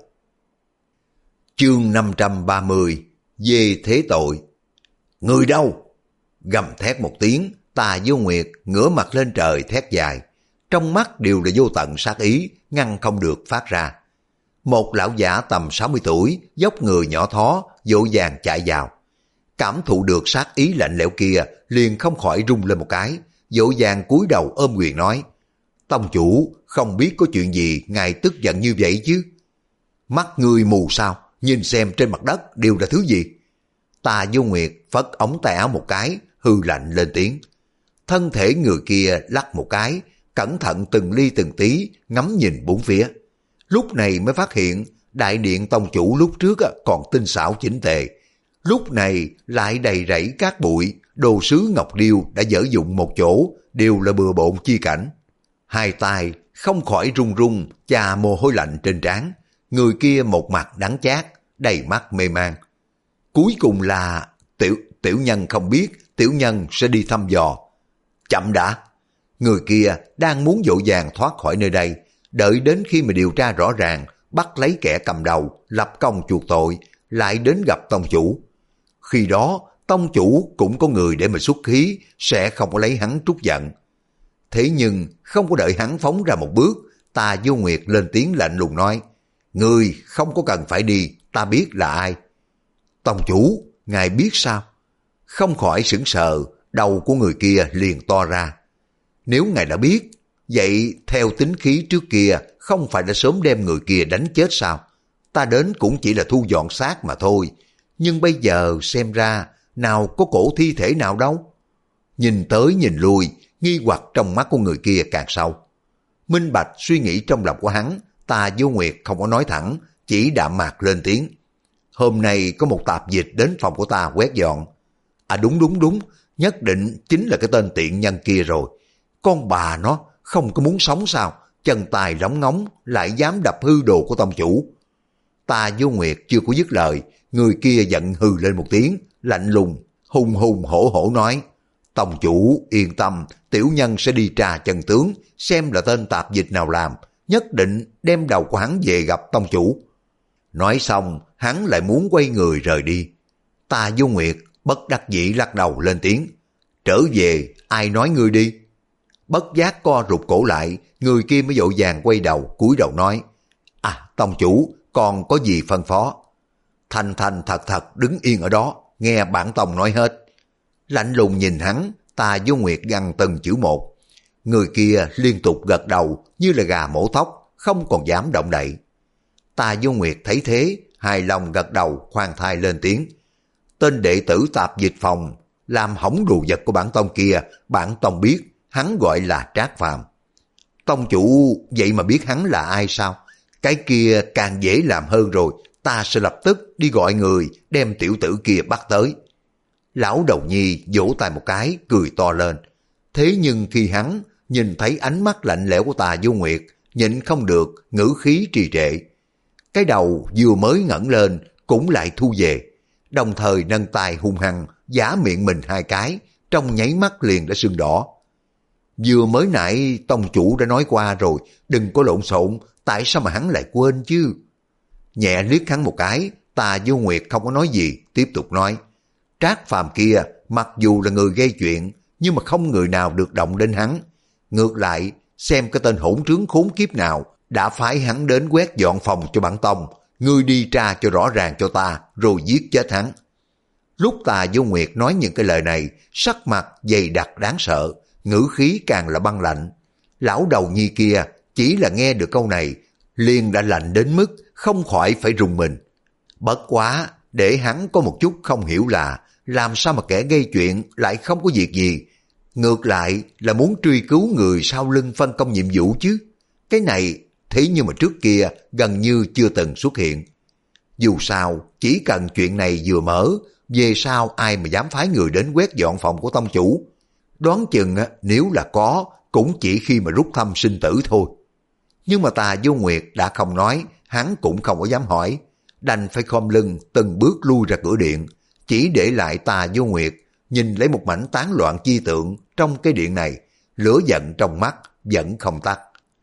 Chương năm trăm ba mươi, về thế tội. Người đâu? Gầm thét một tiếng, Tà Vô Nguyệt ngửa mặt lên trời thét dài, trong mắt đều là vô tận sát ý, ngăn không được phát ra. Một lão giả tầm sáu mươi tuổi, dốc người nhỏ thó, vội vàng chạy vào. Cảm thụ được sát ý lạnh lẽo kia, liền không khỏi rung lên một cái, vội vàng cúi đầu ôm quyền nói. Tông chủ, không biết có chuyện gì ngài tức giận như vậy chứ? Mắt ngươi mù sao? Nhìn xem trên mặt đất đều là thứ gì? Tà Vô Nguyệt phất ống tay áo một cái, hư lạnh lên tiếng. Thân thể người kia lắc một cái, cẩn thận từng ly từng tí, ngắm nhìn bốn phía. Lúc này mới phát hiện, đại điện tông chủ lúc trước còn tinh xảo chỉnh tề. Lúc này lại đầy rẫy cát bụi, đồ sứ ngọc điêu đã dở dụng một chỗ, đều là bừa bộn chi cảnh. Hai tay không khỏi run run, chà mồ hôi lạnh trên trán. Người kia một mặt đắng chát, đầy mắt mê man. Cuối cùng là tiểu tiểu nhân không biết, tiểu nhân sẽ đi thăm dò. Chậm đã. Người kia đang muốn vội vàng thoát khỏi nơi đây, đợi đến khi mà điều tra rõ ràng, bắt lấy kẻ cầm đầu, lập công chuộc tội, lại đến gặp tông chủ. Khi đó, tông chủ cũng có người để mà xuất khí, sẽ không có lấy hắn trút giận. Thế nhưng, không có đợi hắn phóng ra một bước, Tà Vô Nguyệt lên tiếng lạnh lùng nói, người không có cần phải đi, ta biết là ai. Tông chủ, ngài biết sao? Không khỏi sững sờ, đầu của người kia liền to ra. Nếu ngài đã biết, vậy theo tính khí trước kia không phải đã sớm đem người kia đánh chết sao? Ta đến cũng chỉ là thu dọn xác mà thôi. Nhưng bây giờ xem ra nào có cổ thi thể nào đâu. Nhìn tới nhìn lui, nghi hoặc trong mắt của người kia càng sâu. Minh bạch suy nghĩ trong lòng của hắn, Tà Vô Nguyệt không có nói thẳng, chỉ đạm mạc lên tiếng. Hôm nay có một tạp dịch đến phòng của ta quét dọn. À đúng đúng đúng, nhất định chính là cái tên tiện nhân kia rồi. Con bà nó không có muốn sống sao, chân tài lóng ngóng lại dám đập hư đồ của tông chủ. Tà Vô Nguyệt chưa có dứt lời, người kia giận hừ lên một tiếng, lạnh lùng, hùng hùng hổ hổ nói. Tông chủ yên tâm, tiểu nhân sẽ đi tra chân tướng, xem là tên tạp dịch nào làm, nhất định đem đầu của hắn về gặp tông chủ. Nói xong, hắn lại muốn quay người rời đi. Tà Vô Nguyệt bất đắc dĩ lắc đầu lên tiếng. Trở về, ai nói ngươi đi? Bất giác co rụt cổ lại, người kia mới vội vàng quay đầu, cúi đầu nói. À, tông chủ, còn có gì phân phó? Thành thành thật thật đứng yên ở đó, nghe bản tông nói hết. Lạnh lùng nhìn hắn, Tà Vô Nguyệt gằn từng chữ một. Người kia liên tục gật đầu như là gà mổ thóc, không còn dám động đậy. Tà Vô Nguyệt thấy thế, hài lòng gật đầu khoan thai lên tiếng. Tên đệ tử tạp dịch phòng làm hỏng đồ vật của bản tông kia, bản tông biết, hắn gọi là Trác Phàm. Tông chủ vậy mà biết hắn là ai sao? Cái kia càng dễ làm hơn rồi, ta sẽ lập tức đi gọi người đem tiểu tử kia bắt tới. Lão đầu nhi vỗ tay một cái, cười to lên. Thế nhưng khi hắn nhìn thấy ánh mắt lạnh lẽo của Tà Vô Nguyệt, nhịn không được, ngữ khí trì trệ. Cái đầu vừa mới ngẩng lên, cũng lại thu về, đồng thời nâng tay hung hăng, giả miệng mình hai cái, trong nháy mắt liền đã sưng đỏ. Vừa mới nãy tông chủ đã nói qua rồi, đừng có lộn xộn, tại sao mà hắn lại quên chứ? Nhẹ liếc hắn một cái, Tà Vô Nguyệt không có nói gì, tiếp tục nói. Trác Phàm kia, mặc dù là người gây chuyện, nhưng mà không người nào được động đến hắn. Ngược lại, xem cái tên hỗn trướng khốn kiếp nào đã phái hắn đến quét dọn phòng cho bản tông, ngươi đi tra cho rõ ràng cho ta, rồi giết chết hắn. Lúc Tà Vô Nguyệt nói những cái lời này, sắc mặt dày đặc đáng sợ, ngữ khí càng là băng lạnh. Lão đầu nhi kia chỉ là nghe được câu này, liền đã lạnh đến mức không khỏi phải rùng mình. Bất quá, để hắn có một chút không hiểu là làm sao mà kẻ gây chuyện lại không có việc gì, ngược lại là muốn truy cứu người sau lưng phân công nhiệm vụ chứ. Cái này thế nhưng mà trước kia gần như chưa từng xuất hiện. Dù sao, chỉ cần chuyện này vừa mở, về sau ai mà dám phái người đến quét dọn phòng của tông chủ. Đoán chừng nếu là có, cũng chỉ khi mà rút thăm sinh tử thôi. Nhưng mà Tà Vô Nguyệt đã không nói, hắn cũng không có dám hỏi, đành phải khom lưng từng bước lui ra cửa điện, chỉ để lại Tà Vô Nguyệt nhìn lấy một mảnh tán loạn chi tượng trong cái điện này, lửa giận trong mắt vẫn không tắt.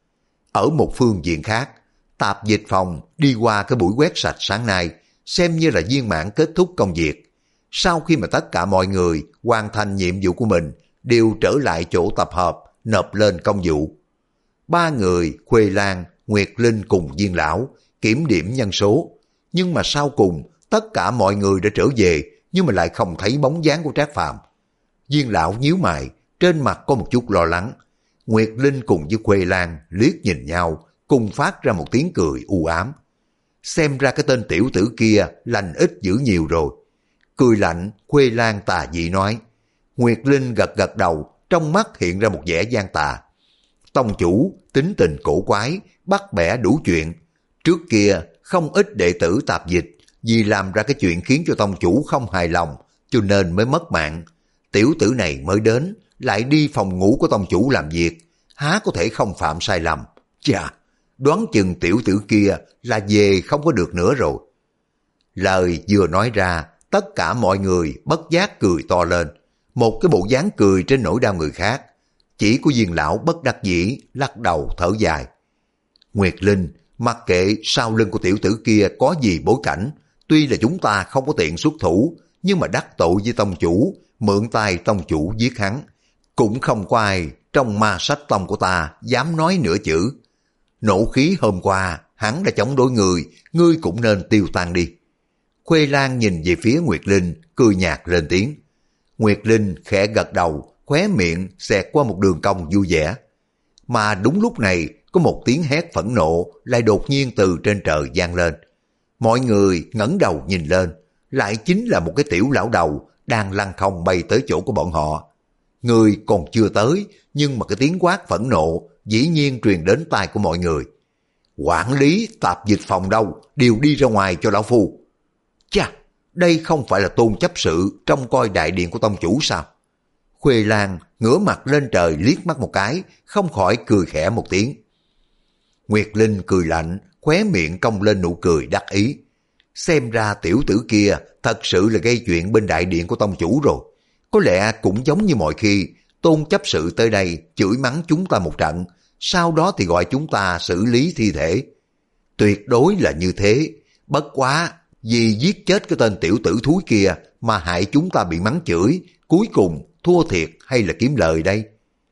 Ở một phương diện khác, tạp dịch phòng đi qua cái buổi quét sạch sáng nay, xem như là viên mãn kết thúc công việc. Sau khi mà tất cả mọi người hoàn thành nhiệm vụ của mình, đều trở lại chỗ tập hợp, nộp lên công vụ. Ba người, Khuê Lan, Nguyệt Linh cùng Viên Lão, kiểm điểm nhân số. Nhưng mà sau cùng, tất cả mọi người đã trở về, nhưng mà lại không thấy bóng dáng của Trác Phàm. Viên Lão nhíu mày, trên mặt có một chút lo lắng. Nguyệt Linh cùng với Khuê Lan liếc nhìn nhau, cùng phát ra một tiếng cười u ám. Xem ra cái tên tiểu tử kia lành ít dữ nhiều rồi. Cười lạnh, Khuê Lan tà dị nói. Nguyệt Linh gật gật đầu, trong mắt hiện ra một vẻ gian tà. Tông chủ, tính tình cổ quái, bắt bẻ đủ chuyện. Trước kia, không ít đệ tử tạp dịch, vì làm ra cái chuyện khiến cho tông chủ không hài lòng, cho nên mới mất mạng. Tiểu tử này mới đến, lại đi phòng ngủ của tông chủ làm việc, há có thể không phạm sai lầm. Chà, đoán chừng tiểu tử kia là về không có được nữa rồi. Lời vừa nói ra, tất cả mọi người bất giác cười to lên, một cái bộ dáng cười trên nỗi đau người khác. Chỉ có Viên Lão bất đắc dĩ lắc đầu thở dài. Nguyệt Linh, mặc kệ sau lưng của tiểu tử kia có gì bối cảnh, tuy là chúng ta không có tiện xuất thủ, nhưng mà đắc tội với tông chủ, mượn tay tông chủ giết hắn, cũng không có ai trong ma sách tông của ta dám nói nửa chữ. Nộ khí hôm qua hắn đã chống đối người, ngươi cũng nên tiêu tan đi. Khuê Lan nhìn về phía Nguyệt Linh, cười nhạt lên tiếng. Nguyệt Linh khẽ gật đầu, khóe miệng xẹt qua một đường cong vui vẻ. Mà đúng lúc này, có một tiếng hét phẫn nộ lại đột nhiên từ trên trời vang lên. Mọi người ngẩng đầu nhìn lên, lại chính là một cái tiểu lão đầu đang lăn không bay tới chỗ của bọn họ. Người còn chưa tới, nhưng mà cái tiếng quát phẫn nộ dĩ nhiên truyền đến tai của mọi người. Quản lý tạp dịch phòng đâu, đều đi ra ngoài cho lão phu. Chà, đây không phải là Tôn chấp sự trông coi đại điện của tông chủ sao? Khuê Lan ngửa mặt lên trời liếc mắt một cái, không khỏi cười khẽ một tiếng. Nguyệt Linh cười lạnh, khóe miệng cong lên nụ cười đắc ý. Xem ra tiểu tử kia thật sự là gây chuyện bên đại điện của tông chủ rồi. Có lẽ cũng giống như mọi khi, Tôn chấp sự tới đây chửi mắng chúng ta một trận, sau đó thì gọi chúng ta xử lý thi thể. Tuyệt đối là như thế, bất quá vì giết chết cái tên tiểu tử thúi kia mà hại chúng ta bị mắng chửi, cuối cùng thua thiệt hay là kiếm lời đây?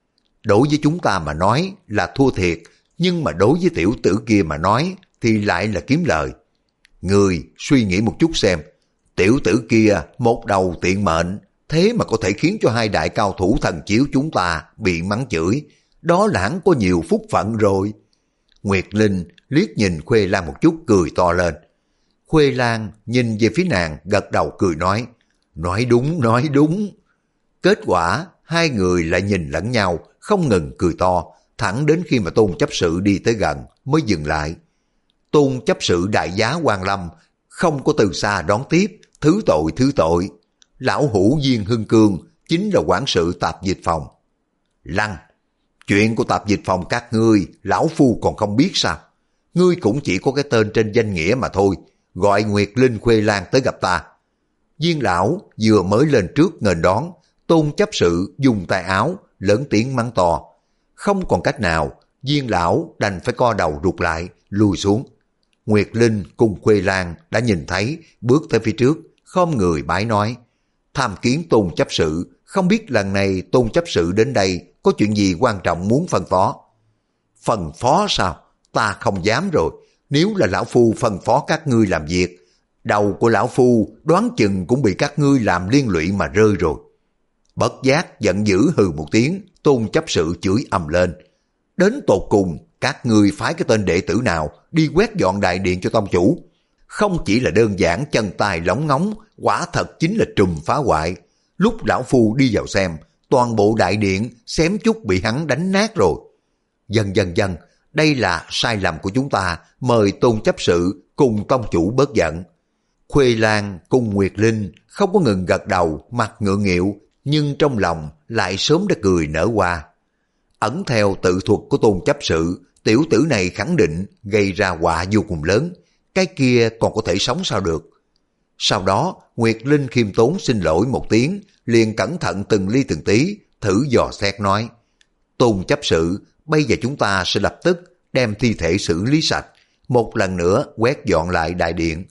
Đối với chúng ta mà nói là thua thiệt, nhưng mà đối với tiểu tử kia mà nói thì lại là kiếm lời. Người suy nghĩ một chút xem, tiểu tử kia một đầu tiện mệnh, thế mà có thể khiến cho hai đại cao thủ thần chiếu chúng ta bị mắng chửi, đó là hắn có nhiều phúc phận rồi. Nguyệt Linh liếc nhìn Khuê Lan một chút cười to lên. Khuê Lan nhìn về phía nàng gật đầu cười nói, nói đúng, nói đúng. Kết quả hai người lại nhìn lẫn nhau, không ngừng cười to, thẳng đến khi mà Tôn chấp sự đi tới gần mới dừng lại. Tôn chấp sự đại giá Quan Lâm không có từ xa đón tiếp, thứ tội thứ tội. Lão hữu Viên Hưng Cương chính là quản sự tạp dịch phòng. Lăng, chuyện của tạp dịch phòng các ngươi, lão phu còn không biết sao? Ngươi cũng chỉ có cái tên trên danh nghĩa mà thôi, gọi Nguyệt Linh Khuê Lan tới gặp ta. Viên lão vừa mới lên trước nghênh đón, Tôn chấp sự dùng tay áo, lớn tiếng mắng to. Không còn cách nào, Viên lão đành phải co đầu rụt lại, lùi xuống. Nguyệt Linh cùng Khuê Lan đã nhìn thấy, bước tới phía trước, khom người bái nói. Tham kiến Tôn chấp sự, không biết lần này Tôn chấp sự đến đây có chuyện gì quan trọng muốn phân phó. Phân phó sao? Ta không dám rồi. Nếu là lão phu phân phó các ngươi làm việc, đầu của lão phu đoán chừng cũng bị các ngươi làm liên lụy mà rơi rồi. Bất giác giận dữ hừ một tiếng, Tôn chấp sự chửi ầm lên. Đến tột cùng, các ngươi phái cái tên đệ tử nào đi quét dọn đại điện cho tông chủ? Không chỉ là đơn giản chân tài lóng ngóng, quả thật chính là trùm phá hoại. Lúc lão phu đi vào xem, toàn bộ đại điện xém chút bị hắn đánh nát rồi. Dần dần dần, đây là sai lầm của chúng ta, mời Tôn chấp sự cùng tông chủ bớt giận. Khuê Lan cùng Nguyệt Linh không có ngừng gật đầu, mặt ngượng nghịu, nhưng trong lòng lại sớm đã cười nở hoa. Ẩn theo tự thuật của Tôn chấp sự, tiểu tử này khẳng định gây ra họa vô cùng lớn, cái kia còn có thể sống sao được. Sau đó, Nguyệt Linh khiêm tốn xin lỗi một tiếng, liền cẩn thận từng ly từng tí, thử dò xét nói. Tôn chấp sự, bây giờ chúng ta sẽ lập tức đem thi thể xử lý sạch, một lần nữa quét dọn lại đại điện.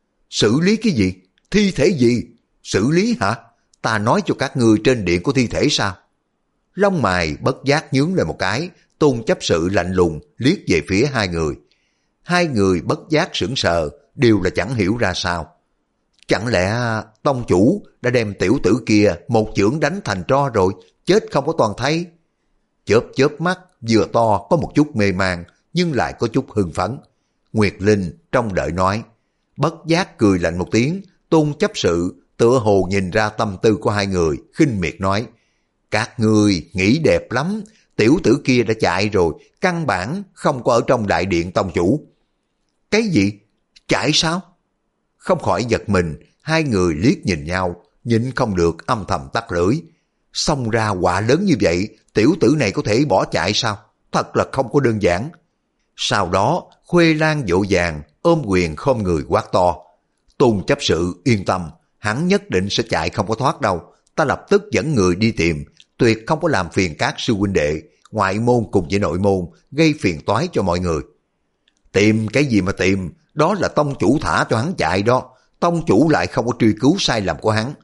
Xử lý cái gì? Thi thể gì? Xử lý hả? Ta nói cho các ngươi trên điện có thi thể sao? Lông mày bất giác nhướng lên một cái, Tôn chấp sự lạnh lùng liếc về phía hai người. Hai người bất giác sững sờ, đều là chẳng hiểu ra sao. Chẳng lẽ tông chủ đã đem tiểu tử kia một chưởng đánh thành tro rồi, chết không có toàn thấy? Chớp chớp mắt, vừa to có một chút mê man, nhưng lại có chút hưng phấn. Nguyệt Linh trong đợi nói, bất giác cười lạnh một tiếng, Tôn chấp sự tựa hồ nhìn ra tâm tư của hai người, khinh miệt nói, các ngươi nghĩ đẹp lắm, tiểu tử kia đã chạy rồi, căn bản không có ở trong đại điện tông chủ. Cái gì? Chạy sao? Không khỏi giật mình, hai người liếc nhìn nhau, nhịn không được âm thầm tắt lưỡi. Xông ra họa lớn như vậy, tiểu tử này có thể bỏ chạy sao? Thật là không có đơn giản. Sau đó, Khuê Lan vội vàng ôm quyền khom người quát to. Tôn chấp sự yên tâm, hắn nhất định sẽ chạy không có thoát đâu. Ta lập tức dẫn người đi tìm, tuyệt không có làm phiền các sư huynh đệ, ngoại môn cùng với nội môn, gây phiền toái cho mọi người. Tìm cái gì mà tìm, đó là tông chủ thả cho hắn chạy đó, tông chủ lại không có truy cứu sai lầm của hắn.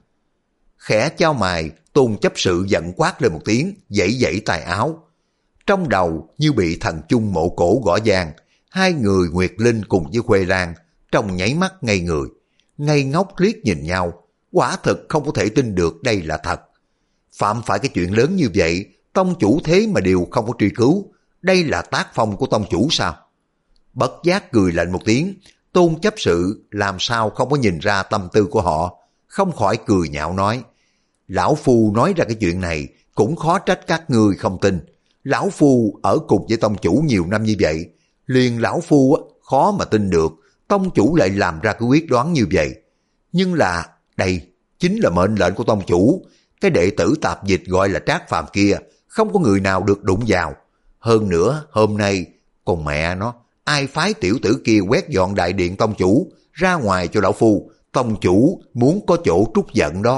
Khẽ chau mày, Tôn chấp sự giận quát lên một tiếng, dãy dãy tay áo. Trong đầu như bị thần chung mộ cổ gõ vang, hai người Nguyệt Linh cùng với Khuê Lan trong nháy mắt ngây người, ngây ngốc liếc nhìn nhau, quả thực không có thể tin được đây là thật. Phạm phải cái chuyện lớn như vậy, tông chủ thế mà đều không có truy cứu, đây là tác phong của tông chủ sao? Bất giác cười lạnh một tiếng, Tôn chấp sự làm sao không có nhìn ra tâm tư của họ, không khỏi cười nhạo nói, lão phu nói ra cái chuyện này cũng khó trách các ngươi không tin. Lão phu ở cùng với tông chủ nhiều năm như vậy, liền lão phu khó mà tin được tông chủ lại làm ra cái quyết đoán như vậy. Nhưng là đây chính là mệnh lệnh của tông chủ, cái đệ tử tạp dịch gọi là Trác Phàm kia không có người nào được đụng vào. Hơn nữa hôm nay còn mẹ nó, ai phái tiểu tử kia quét dọn đại điện tông chủ ra ngoài cho lão phu, tông chủ muốn có chỗ trút giận đó.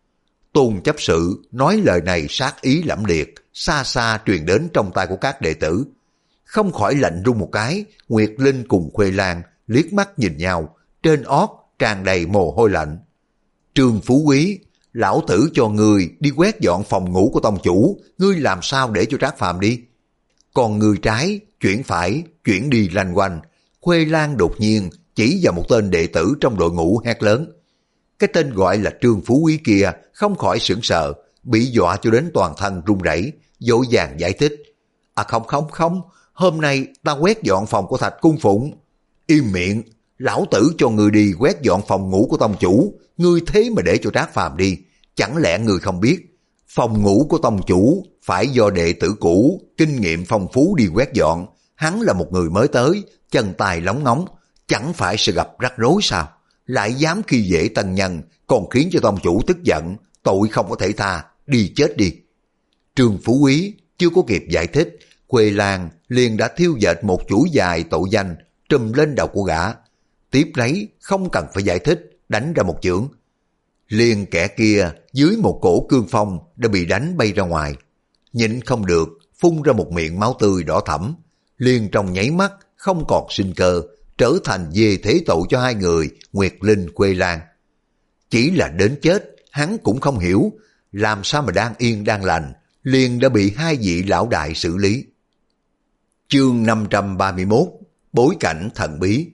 Tôn chấp sự nói lời này sát ý lẫm liệt, xa xa truyền đến trong tai của các đệ tử. Không khỏi lạnh run một cái, Nguyệt Linh cùng Khuê Lan liếc mắt nhìn nhau, trên ót tràn đầy mồ hôi lạnh. Trương Phú Quý, lão tử cho ngươi đi quét dọn phòng ngủ của tông chủ, ngươi làm sao để cho Trác Phàm đi? Còn người trái, chuyển phải, chuyển đi lanh quanh. Khuê Lan đột nhiên chỉ vào một tên đệ tử trong đội ngũ hét lớn. Cái tên gọi là Trương Phú Quý kia không khỏi sửng sợ, bị dọa cho đến toàn thân run rẩy, vội vàng giải thích. À không không không, hôm nay ta quét dọn phòng của Thạch Cung Phụng. Im miệng, lão tử cho người đi quét dọn phòng ngủ của tông chủ, ngươi thế mà để cho Trác Phàm đi, chẳng lẽ người không biết, phòng ngủ của tông chủ phải do đệ tử cũ, kinh nghiệm phong phú đi quét dọn, hắn là một người mới tới, chân tài lóng ngóng, chẳng phải sẽ gặp rắc rối sao? Lại dám khi dễ tân nhân, còn khiến cho tông chủ tức giận, tội không có thể tha, đi chết đi. Trương Phú Quý chưa có kịp giải thích, Khuê Lan liền đã thiêu dệt một chuỗi dài tội danh trùm lên đầu của gã. Tiếp lấy không cần phải giải thích, đánh ra một chưởng. Liền kẻ kia dưới một cổ cương phong đã bị đánh bay ra ngoài, nhịn không được phun ra một miệng máu tươi đỏ thẫm, liền trong nháy mắt không còn sinh cơ, trở thành về thế tội cho hai người Nguyệt Linh Khuê Lan. Chỉ là đến chết hắn cũng không hiểu, làm sao mà đang yên đang lành liền đã bị hai vị lão đại xử lý. Chương năm trăm ba mươi mốt, bối cảnh thần bí.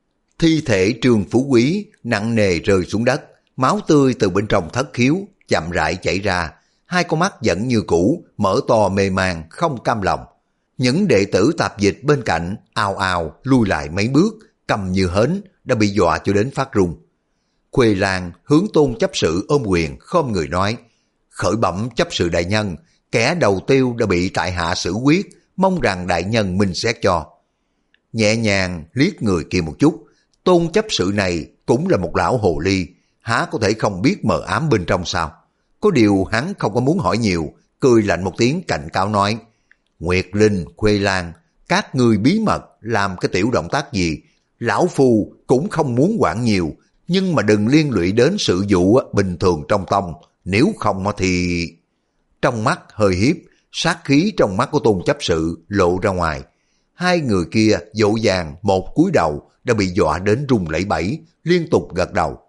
Thi thể Trương Phú Quý nặng nề rơi xuống đất, máu tươi từ bên trong thất khiếu chậm rãi chảy ra, hai con mắt vẫn như cũ, mở to mê man không cam lòng. Những đệ tử tạp dịch bên cạnh ào ào lui lại mấy bước, cầm như hến, đã bị dọa cho đến phát run. Khuê Lan hướng Tôn chấp sự ôm quyền khom người nói, khởi bẩm chấp sự đại nhân, kẻ đầu tiêu đã bị tại hạ xử quyết, mong rằng đại nhân minh xét cho. Nhẹ nhàng liếc người kia một chút, Tôn chấp sự này cũng là một lão hồ ly, há có thể không biết mờ ám bên trong sao? Có điều hắn không có muốn hỏi nhiều, cười lạnh một tiếng cảnh cáo nói, Nguyệt Linh, Khuê Lan, các ngươi bí mật làm cái tiểu động tác gì, lão phu cũng không muốn quản nhiều, nhưng mà đừng liên lụy đến sự vụ bình thường trong tông, nếu không thì... Trong mắt hơi hiếp, sát khí trong mắt của Tôn chấp sự lộ ra ngoài. Hai người kia dỗ dàng một cúi đầu đã bị dọa đến run lẩy bẩy, liên tục gật đầu.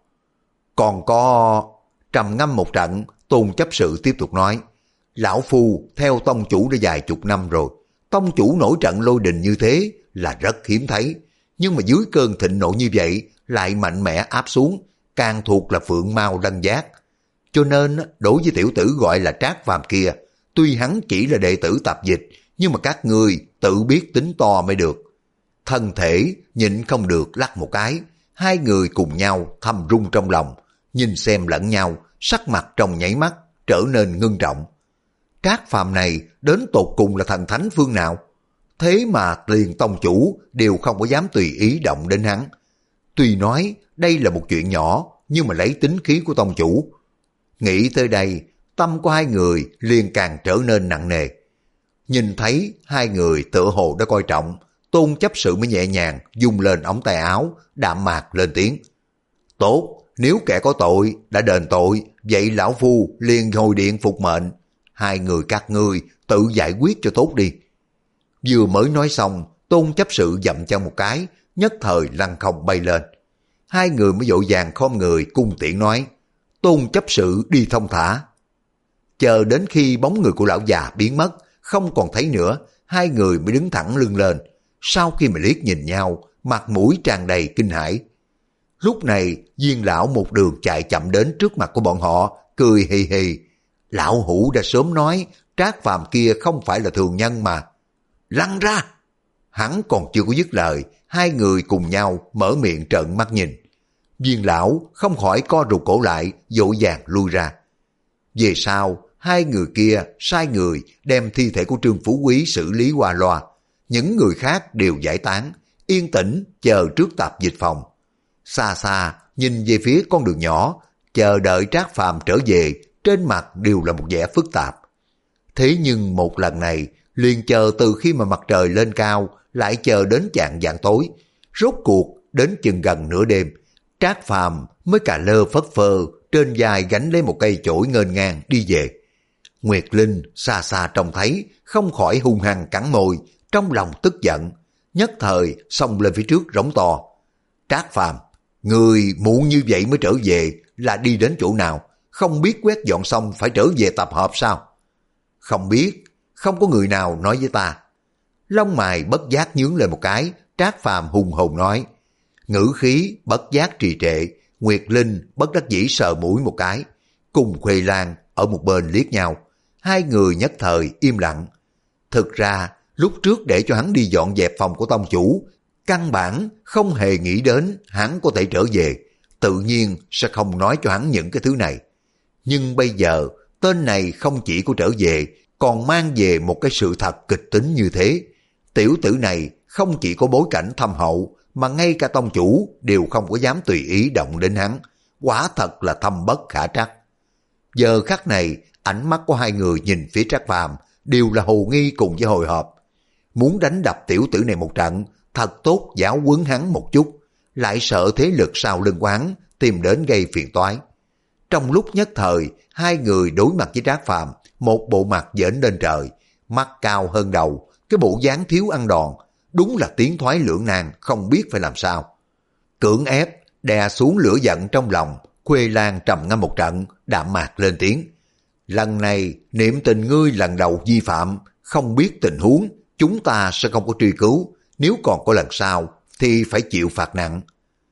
Còn có... Trầm ngâm một trận, Tôn chấp sự tiếp tục nói, lão phu theo tông chủ đã vài chục năm rồi, tông chủ nổi trận lôi đình như thế là rất hiếm thấy, nhưng mà dưới cơn thịnh nộ như vậy lại mạnh mẽ áp xuống, càng thuộc là phượng mao lân giác. Cho nên đối với tiểu tử gọi là Trác Phàm kia, tuy hắn chỉ là đệ tử tạp dịch, nhưng mà các ngươi tự biết tính to mới được. Thân thể nhịn không được lắc một cái, hai người cùng nhau thầm rung trong lòng, nhìn xem lẫn nhau, sắc mặt trong nháy mắt trở nên ngưng trọng. Trác Phàm này đến tột cùng là thần thánh phương nào? Thế mà liền tông chủ đều không có dám tùy ý động đến hắn. Tuy nói đây là một chuyện nhỏ, nhưng mà lấy tính khí của tông chủ. Nghĩ tới đây, tâm của hai người liền càng trở nên nặng nề. Nhìn thấy hai người tựa hồ đã coi trọng, Tôn chấp sự mới nhẹ nhàng dùng lên ống tay áo, đạm mạc lên tiếng. Tốt, nếu kẻ có tội đã đền tội, vậy lão phu liền hồi điện phục mệnh. Hai người các ngươi tự giải quyết cho tốt đi. Vừa mới nói xong, Tôn chấp sự dậm chân một cái, nhất thời lăn không bay lên. Hai người mới vội vàng khom người cung tiễn nói, Tôn chấp sự đi thông thả. Chờ đến khi bóng người của lão già biến mất, không còn thấy nữa, hai người mới đứng thẳng lưng lên. Sau khi mà liếc nhìn nhau, mặt mũi tràn đầy kinh hãi. Lúc này, Viên lão một đường chạy chậm đến trước mặt của bọn họ, cười hì hì. Lão hủ đã sớm nói, Trác Phàm kia không phải là thường nhân mà. Lăn ra! Hắn còn chưa có dứt lời, hai người cùng nhau mở miệng trợn mắt nhìn. Viên lão không khỏi co rụt cổ lại, vội vàng lui ra. Về sau, hai người kia sai người đem thi thể của Trương Phú Quý xử lý qua loa. Những người khác đều giải tán, yên tĩnh chờ trước tạp dịch phòng. Xa xa, nhìn về phía con đường nhỏ, chờ đợi Trác Phàm trở về, trên mặt đều là một vẻ phức tạp. Thế nhưng một lần này, liền chờ từ khi mà mặt trời lên cao, lại chờ đến chạng vạng tối. Rốt cuộc, đến chừng gần nửa đêm, Trác Phàm mới cà lơ phất phơ, trên vai gánh lấy một cây chổi nghênh ngang đi về. Nguyệt Linh xa xa trông thấy, không khỏi hung hăng cắn môi, trong lòng tức giận, nhất thời xông lên phía trước rống to. Trác Phàm, người muộn như vậy mới trở về là đi đến chỗ nào, không biết quét dọn xong phải trở về tập hợp sao? Không biết, không có người nào nói với ta. Lông mày bất giác nhướng lên một cái, Trác Phàm hùng hồn nói. Ngữ khí bất giác trì trệ, Nguyệt Linh bất đắc dĩ sờ mũi một cái, cùng Khuê Lan ở một bên liếc nhau, hai người nhất thời im lặng. Thực ra, lúc trước để cho hắn đi dọn dẹp phòng của tông chủ, căn bản không hề nghĩ đến hắn có thể trở về, tự nhiên sẽ không nói cho hắn những cái thứ này. Nhưng bây giờ, tên này không chỉ có trở về, còn mang về một cái sự thật kịch tính như thế. Tiểu tử này không chỉ có bối cảnh thâm hậu, mà ngay cả tông chủ đều không có dám tùy ý động đến hắn, quả thật là thâm bất khả trắc. Giờ khắc này, ánh mắt của hai người nhìn phía Trác Phàm đều là hồ nghi cùng với hồi hộp. Muốn đánh đập tiểu tử này một trận, thật tốt giáo huấn hắn một chút, lại sợ thế lực sau lưng quán tìm đến gây phiền toái. Trong lúc nhất thời, hai người đối mặt với Trác Phàm, một bộ mặt dễn lên trời, mắt cao hơn đầu, cái bộ dáng thiếu ăn đòn, đúng là tiến thoái lưỡng nan, không biết phải làm sao. Cưỡng ép, đè xuống lửa giận trong lòng, Khuê Lan trầm ngâm một trận, đạm mạc lên tiếng. Lần này, niệm tình ngươi lần đầu vi phạm, không biết tình huống, chúng ta sẽ không có truy cứu, nếu còn có lần sau, thì phải chịu phạt nặng.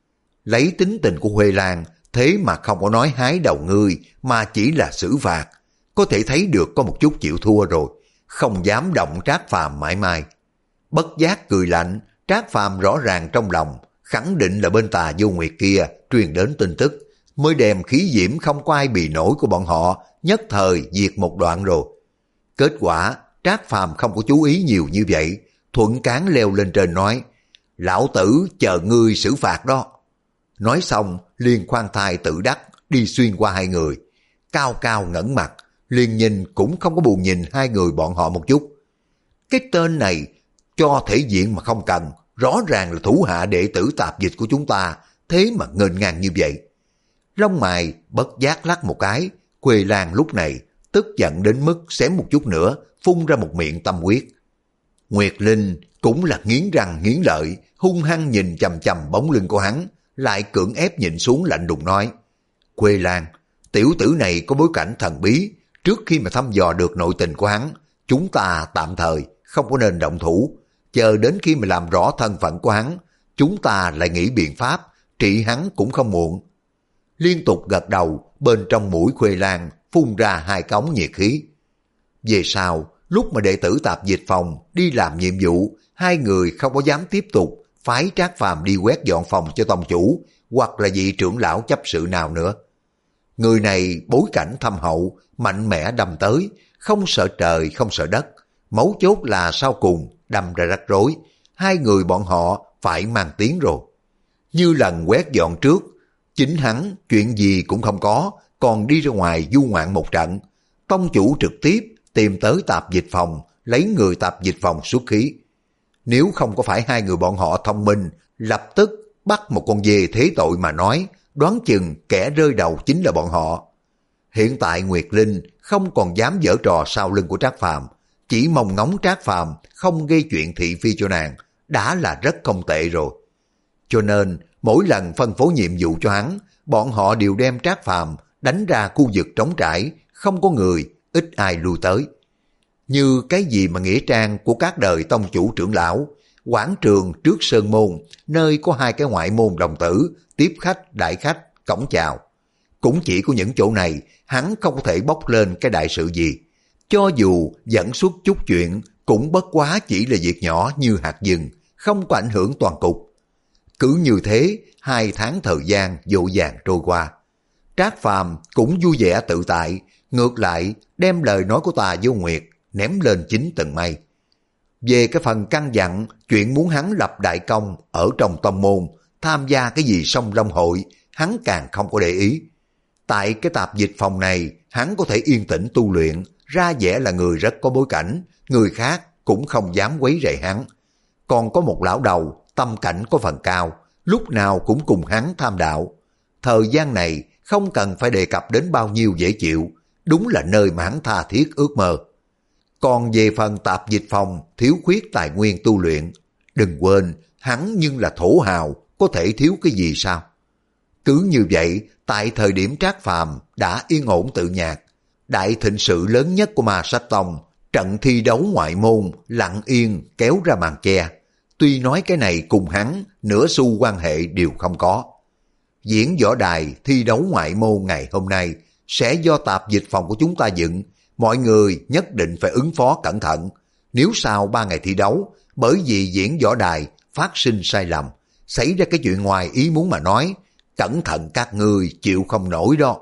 Lấy tính tình của Khuê Lan, thế mà không có nói hái đầu ngươi, mà chỉ là xử phạt, có thể thấy được có một chút chịu thua rồi, không dám động Trác Phàm mãi mai. Bất giác cười lạnh, Trác Phàm rõ ràng trong lòng, khẳng định là bên Tà Vô Nguyệt kia truyền đến tin tức, mới đem khí diễm không có ai bì nổi của bọn họ nhất thời diệt một đoạn rồi. Kết quả, Trác Phàm không có chú ý nhiều như vậy, thuận cán leo lên trên nói, lão tử chờ ngươi xử phạt đó. Nói xong, liền khoan thai tự đắc, đi xuyên qua hai người. Cao cao ngẩng mặt, liền nhìn cũng không có buồn nhìn hai người bọn họ một chút. Cái tên này, cho thể diện mà không cần, rõ ràng là thủ hạ đệ tử tạp dịch của chúng ta, thế mà nghênh ngang như vậy. Lông mày bất giác lắc một cái, Khuê Lan lúc này tức giận đến mức xém một chút nữa, phun ra một miệng tâm huyết. Nguyệt Linh cũng là nghiến răng nghiến lợi, hung hăng nhìn chằm chằm bóng lưng của hắn, lại cưỡng ép nhìn xuống lạnh lùng nói. Khuê Lan, tiểu tử này có bối cảnh thần bí, trước khi mà thăm dò được nội tình của hắn, chúng ta tạm thời không có nên động thủ, chờ đến khi mà làm rõ thân phận của hắn, chúng ta lại nghĩ biện pháp, trị hắn cũng không muộn. Liên tục gật đầu, bên trong mũi Khuê Lan phun ra hai cống nhiệt khí. Về sau, lúc mà đệ tử tạp dịch phòng đi làm nhiệm vụ, hai người không có dám tiếp tục phái Trác Phàm đi quét dọn phòng cho tông chủ, hoặc là vị trưởng lão chấp sự nào nữa. Người này bối cảnh thâm hậu, mạnh mẽ đâm tới, không sợ trời không sợ đất, mấu chốt là sau cùng đâm ra rắc rối, hai người bọn họ phải mang tiếng rồi. Như lần quét dọn trước, chính hắn chuyện gì cũng không có, còn đi ra ngoài du ngoạn một trận, tông chủ trực tiếp tìm tới tạp dịch phòng, lấy người tạp dịch phòng xuất khí. Nếu không có phải hai người bọn họ thông minh, lập tức bắt một con dê thế tội mà nói, đoán chừng kẻ rơi đầu chính là bọn họ. Hiện tại Nguyệt Linh không còn dám giở trò sau lưng của Trác Phàm, chỉ mong ngóng Trác Phàm không gây chuyện thị phi cho nàng, đã là rất không tệ rồi. Cho nên, mỗi lần phân phối nhiệm vụ cho hắn, bọn họ đều đem Trác Phàm đánh ra khu vực trống trải, không có người, ít ai lui tới. Như cái gì mà nghĩa trang của các đời tông chủ trưởng lão, quảng trường trước sơn môn, nơi có hai cái ngoại môn đồng tử, tiếp khách, đại khách, cổng chào. Cũng chỉ có những chỗ này, hắn không có thể bốc lên cái đại sự gì. Cho dù dẫn xuất chút chuyện, cũng bất quá chỉ là việc nhỏ như hạt vừng, không có ảnh hưởng toàn cục. Cứ như thế, hai tháng thời gian vội vàng trôi qua. Trác Phàm cũng vui vẻ tự tại, ngược lại đem lời nói của Tà Vô Nguyệt ném lên chín tầng mây. Về cái phần căn dặn chuyện muốn hắn lập đại công ở trong tông môn, tham gia cái gì song long hội, hắn càng không có để ý. Tại cái tạp dịch phòng này, hắn có thể yên tĩnh tu luyện, ra vẻ là người rất có bối cảnh, người khác cũng không dám quấy rầy hắn. Còn có một lão đầu, tâm cảnh có phần cao, lúc nào cũng cùng hắn tham đạo. Thời gian này không cần phải đề cập đến bao nhiêu dễ chịu, đúng là nơi mà hắn tha thiết ước mơ. Còn về phần tạp dịch phòng thiếu khuyết tài nguyên tu luyện, đừng quên hắn nhưng là thổ hào, có thể thiếu cái gì sao? Cứ như vậy, tại thời điểm Trác Phàm đã yên ổn tự nhạc, đại thịnh sự lớn nhất của Ma Sách Tông, trận thi đấu ngoại môn lặng yên kéo ra màn che. Tuy nói cái này cùng hắn nửa xu quan hệ đều không có. Diễn võ đài thi đấu ngoại môn ngày hôm nay sẽ do tạp dịch phòng của chúng ta dựng, mọi người nhất định phải ứng phó cẩn thận. Nếu sau ba ngày thi đấu, bởi vì diễn võ đài phát sinh sai lầm, xảy ra cái chuyện ngoài ý muốn mà nói, cẩn thận các ngươi chịu không nổi đó.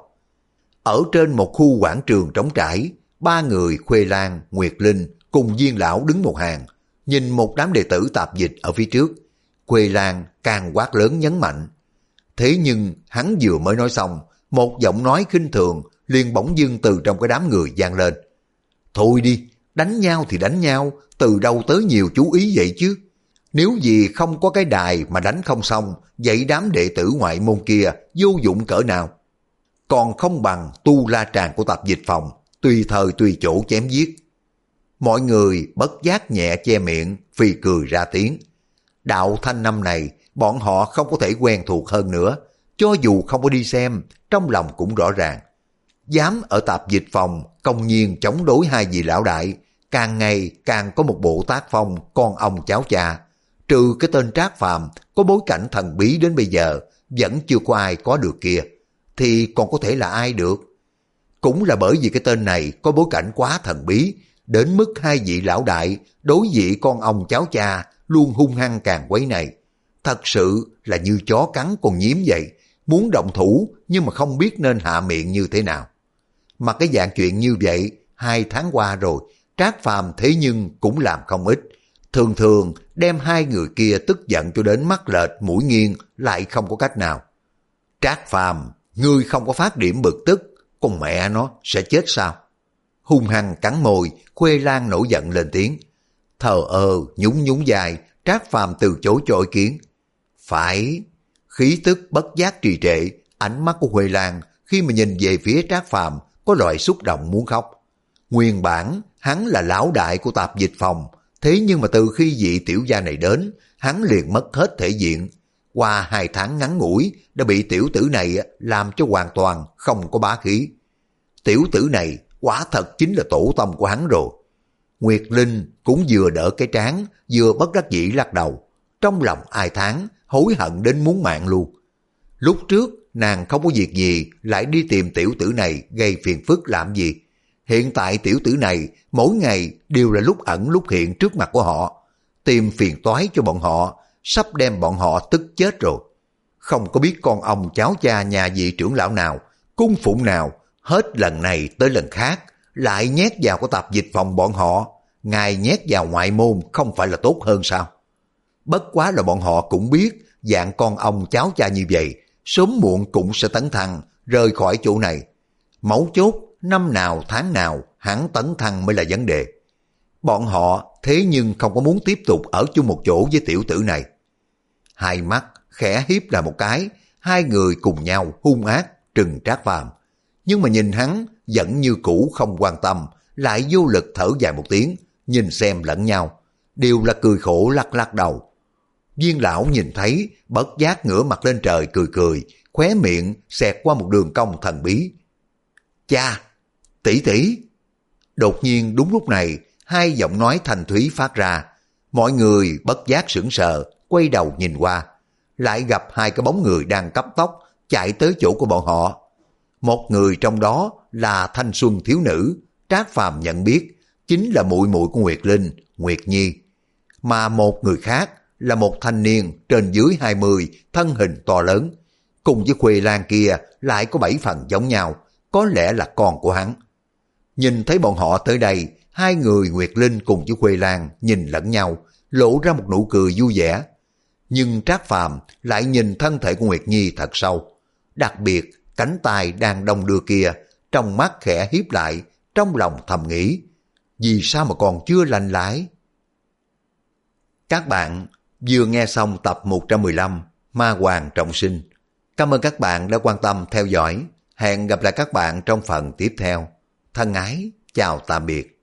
Ở trên một khu quảng trường trống trải, ba người Khuê Lan, Nguyệt Linh cùng Viên lão đứng một hàng, nhìn một đám đệ tử tạp dịch ở phía trước. Khuê Lan càng quát lớn nhấn mạnh. Thế nhưng hắn vừa mới nói xong, một giọng nói khinh thường liền bỗng dưng từ trong cái đám người vang lên. Thôi đi, đánh nhau thì đánh nhau, từ đâu tới nhiều chú ý vậy chứ? Nếu gì không có cái đài mà đánh không xong, vậy đám đệ tử ngoại môn kia vô dụng cỡ nào? Còn không bằng tu la tràng của tạp dịch phòng, tùy thời tùy chỗ chém giết. Mọi người bất giác nhẹ che miệng, phì cười ra tiếng. Đạo thanh năm này, bọn họ không có thể quen thuộc hơn nữa, cho dù không có đi xem, trong lòng cũng rõ ràng. Dám ở tạp dịch phòng công nhiên chống đối hai vị lão đại, càng ngày càng có một bộ tác phong con ông cháu cha. Trừ cái tên Trác Phàm có bối cảnh thần bí đến bây giờ, vẫn chưa có ai có được kia, thì còn có thể là ai được? Cũng là bởi vì cái tên này có bối cảnh quá thần bí, đến mức hai vị lão đại đối vị con ông cháu cha luôn hung hăng càng quấy này. Thật sự là như chó cắn con nhím vậy, muốn động thủ nhưng mà không biết nên hạ miệng như thế nào. Mà cái dạng chuyện như vậy, hai tháng qua rồi, Trác Phàm thế nhưng cũng làm không ít. Thường thường đem hai người kia tức giận cho đến mắt lệch mũi nghiêng lại không có cách nào. Trác Phàm, ngươi không có phát điểm bực tức, con mẹ nó sẽ chết sao? Hung hăng cắn môi, Khuê Lan nổi giận lên tiếng. Thờ ơ, nhún nhún dài, Trác Phàm từ chối cho ý kiến. Phải, khí tức bất giác trì trệ, ánh mắt của Khuê Lan khi mà nhìn về phía Trác Phàm có loại xúc động muốn khóc. Nguyên bản, hắn là lão đại của tạp dịch phòng, thế nhưng mà từ khi vị tiểu gia này đến, hắn liền mất hết thể diện. Qua hai tháng ngắn ngủi, đã bị tiểu tử này làm cho hoàn toàn không có bá khí. Tiểu tử này quả thật chính là tổ tông của hắn rồi. Nguyệt Linh cũng vừa đỡ cái trán, vừa bất đắc dĩ lắc đầu. Trong lòng ai tháng, hối hận đến muốn mạng luôn. Lúc trước, nàng không có việc gì, lại đi tìm tiểu tử này gây phiền phức làm gì. Hiện tại tiểu tử này, mỗi ngày đều là lúc ẩn lúc hiện trước mặt của họ. Tìm phiền toái cho bọn họ, sắp đem bọn họ tức chết rồi. Không có biết con ông cháu cha nhà vị trưởng lão nào, cung phụng nào, hết lần này tới lần khác, lại nhét vào cái tạp dịch phòng bọn họ. Ngài nhét vào ngoại môn không phải là tốt hơn sao? Bất quá là bọn họ cũng biết, dạng con ông cháu cha như vậy, sớm muộn cũng sẽ tấn thăng, rời khỏi chỗ này. Mấu chốt, năm nào tháng nào, hắn tấn thăng mới là vấn đề. Bọn họ thế nhưng không có muốn tiếp tục ở chung một chỗ với tiểu tử này. Hai mắt khẽ hiếp là một cái, hai người cùng nhau hung ác trừng Trác Phàm. Nhưng mà nhìn hắn vẫn như cũ không quan tâm, lại vô lực thở dài một tiếng, nhìn xem lẫn nhau, đều là cười khổ lắc lắc đầu. Viên lão nhìn thấy, bất giác ngửa mặt lên trời cười cười, khóe miệng xẹt qua một đường cong thần bí. Cha, tỷ tỷ. Đột nhiên đúng lúc này, hai giọng nói thanh thúy phát ra. Mọi người bất giác sững sờ, quay đầu nhìn qua, lại gặp hai cái bóng người đang cấp tốc chạy tới chỗ của bọn họ. Một người trong đó là thanh xuân thiếu nữ, Trác Phàm nhận biết, chính là muội muội của Nguyệt Linh, Nguyệt Nhi. Mà một người khác là một thanh niên trên dưới hai mươi, thân hình to lớn, cùng với Khuê Lan kia lại có bảy phần giống nhau, có lẽ là con của hắn. Nhìn thấy bọn họ tới đây, hai người Nguyệt Linh cùng với Khuê Lan nhìn lẫn nhau, lộ ra một nụ cười vui vẻ. Nhưng Trác Phàm lại nhìn thân thể của Nguyệt Nhi thật sâu, đặc biệt cánh tay đang đong đưa kia, trong mắt khẽ hiếp lại, trong lòng thầm nghĩ, vì sao mà còn chưa lành lái? Các bạn vừa nghe xong tập một trăm mười lăm Ma Hoàng Trọng Sinh. Cảm ơn các bạn đã quan tâm theo dõi. Hẹn gặp lại các bạn trong phần tiếp theo. Thân ái, chào tạm biệt.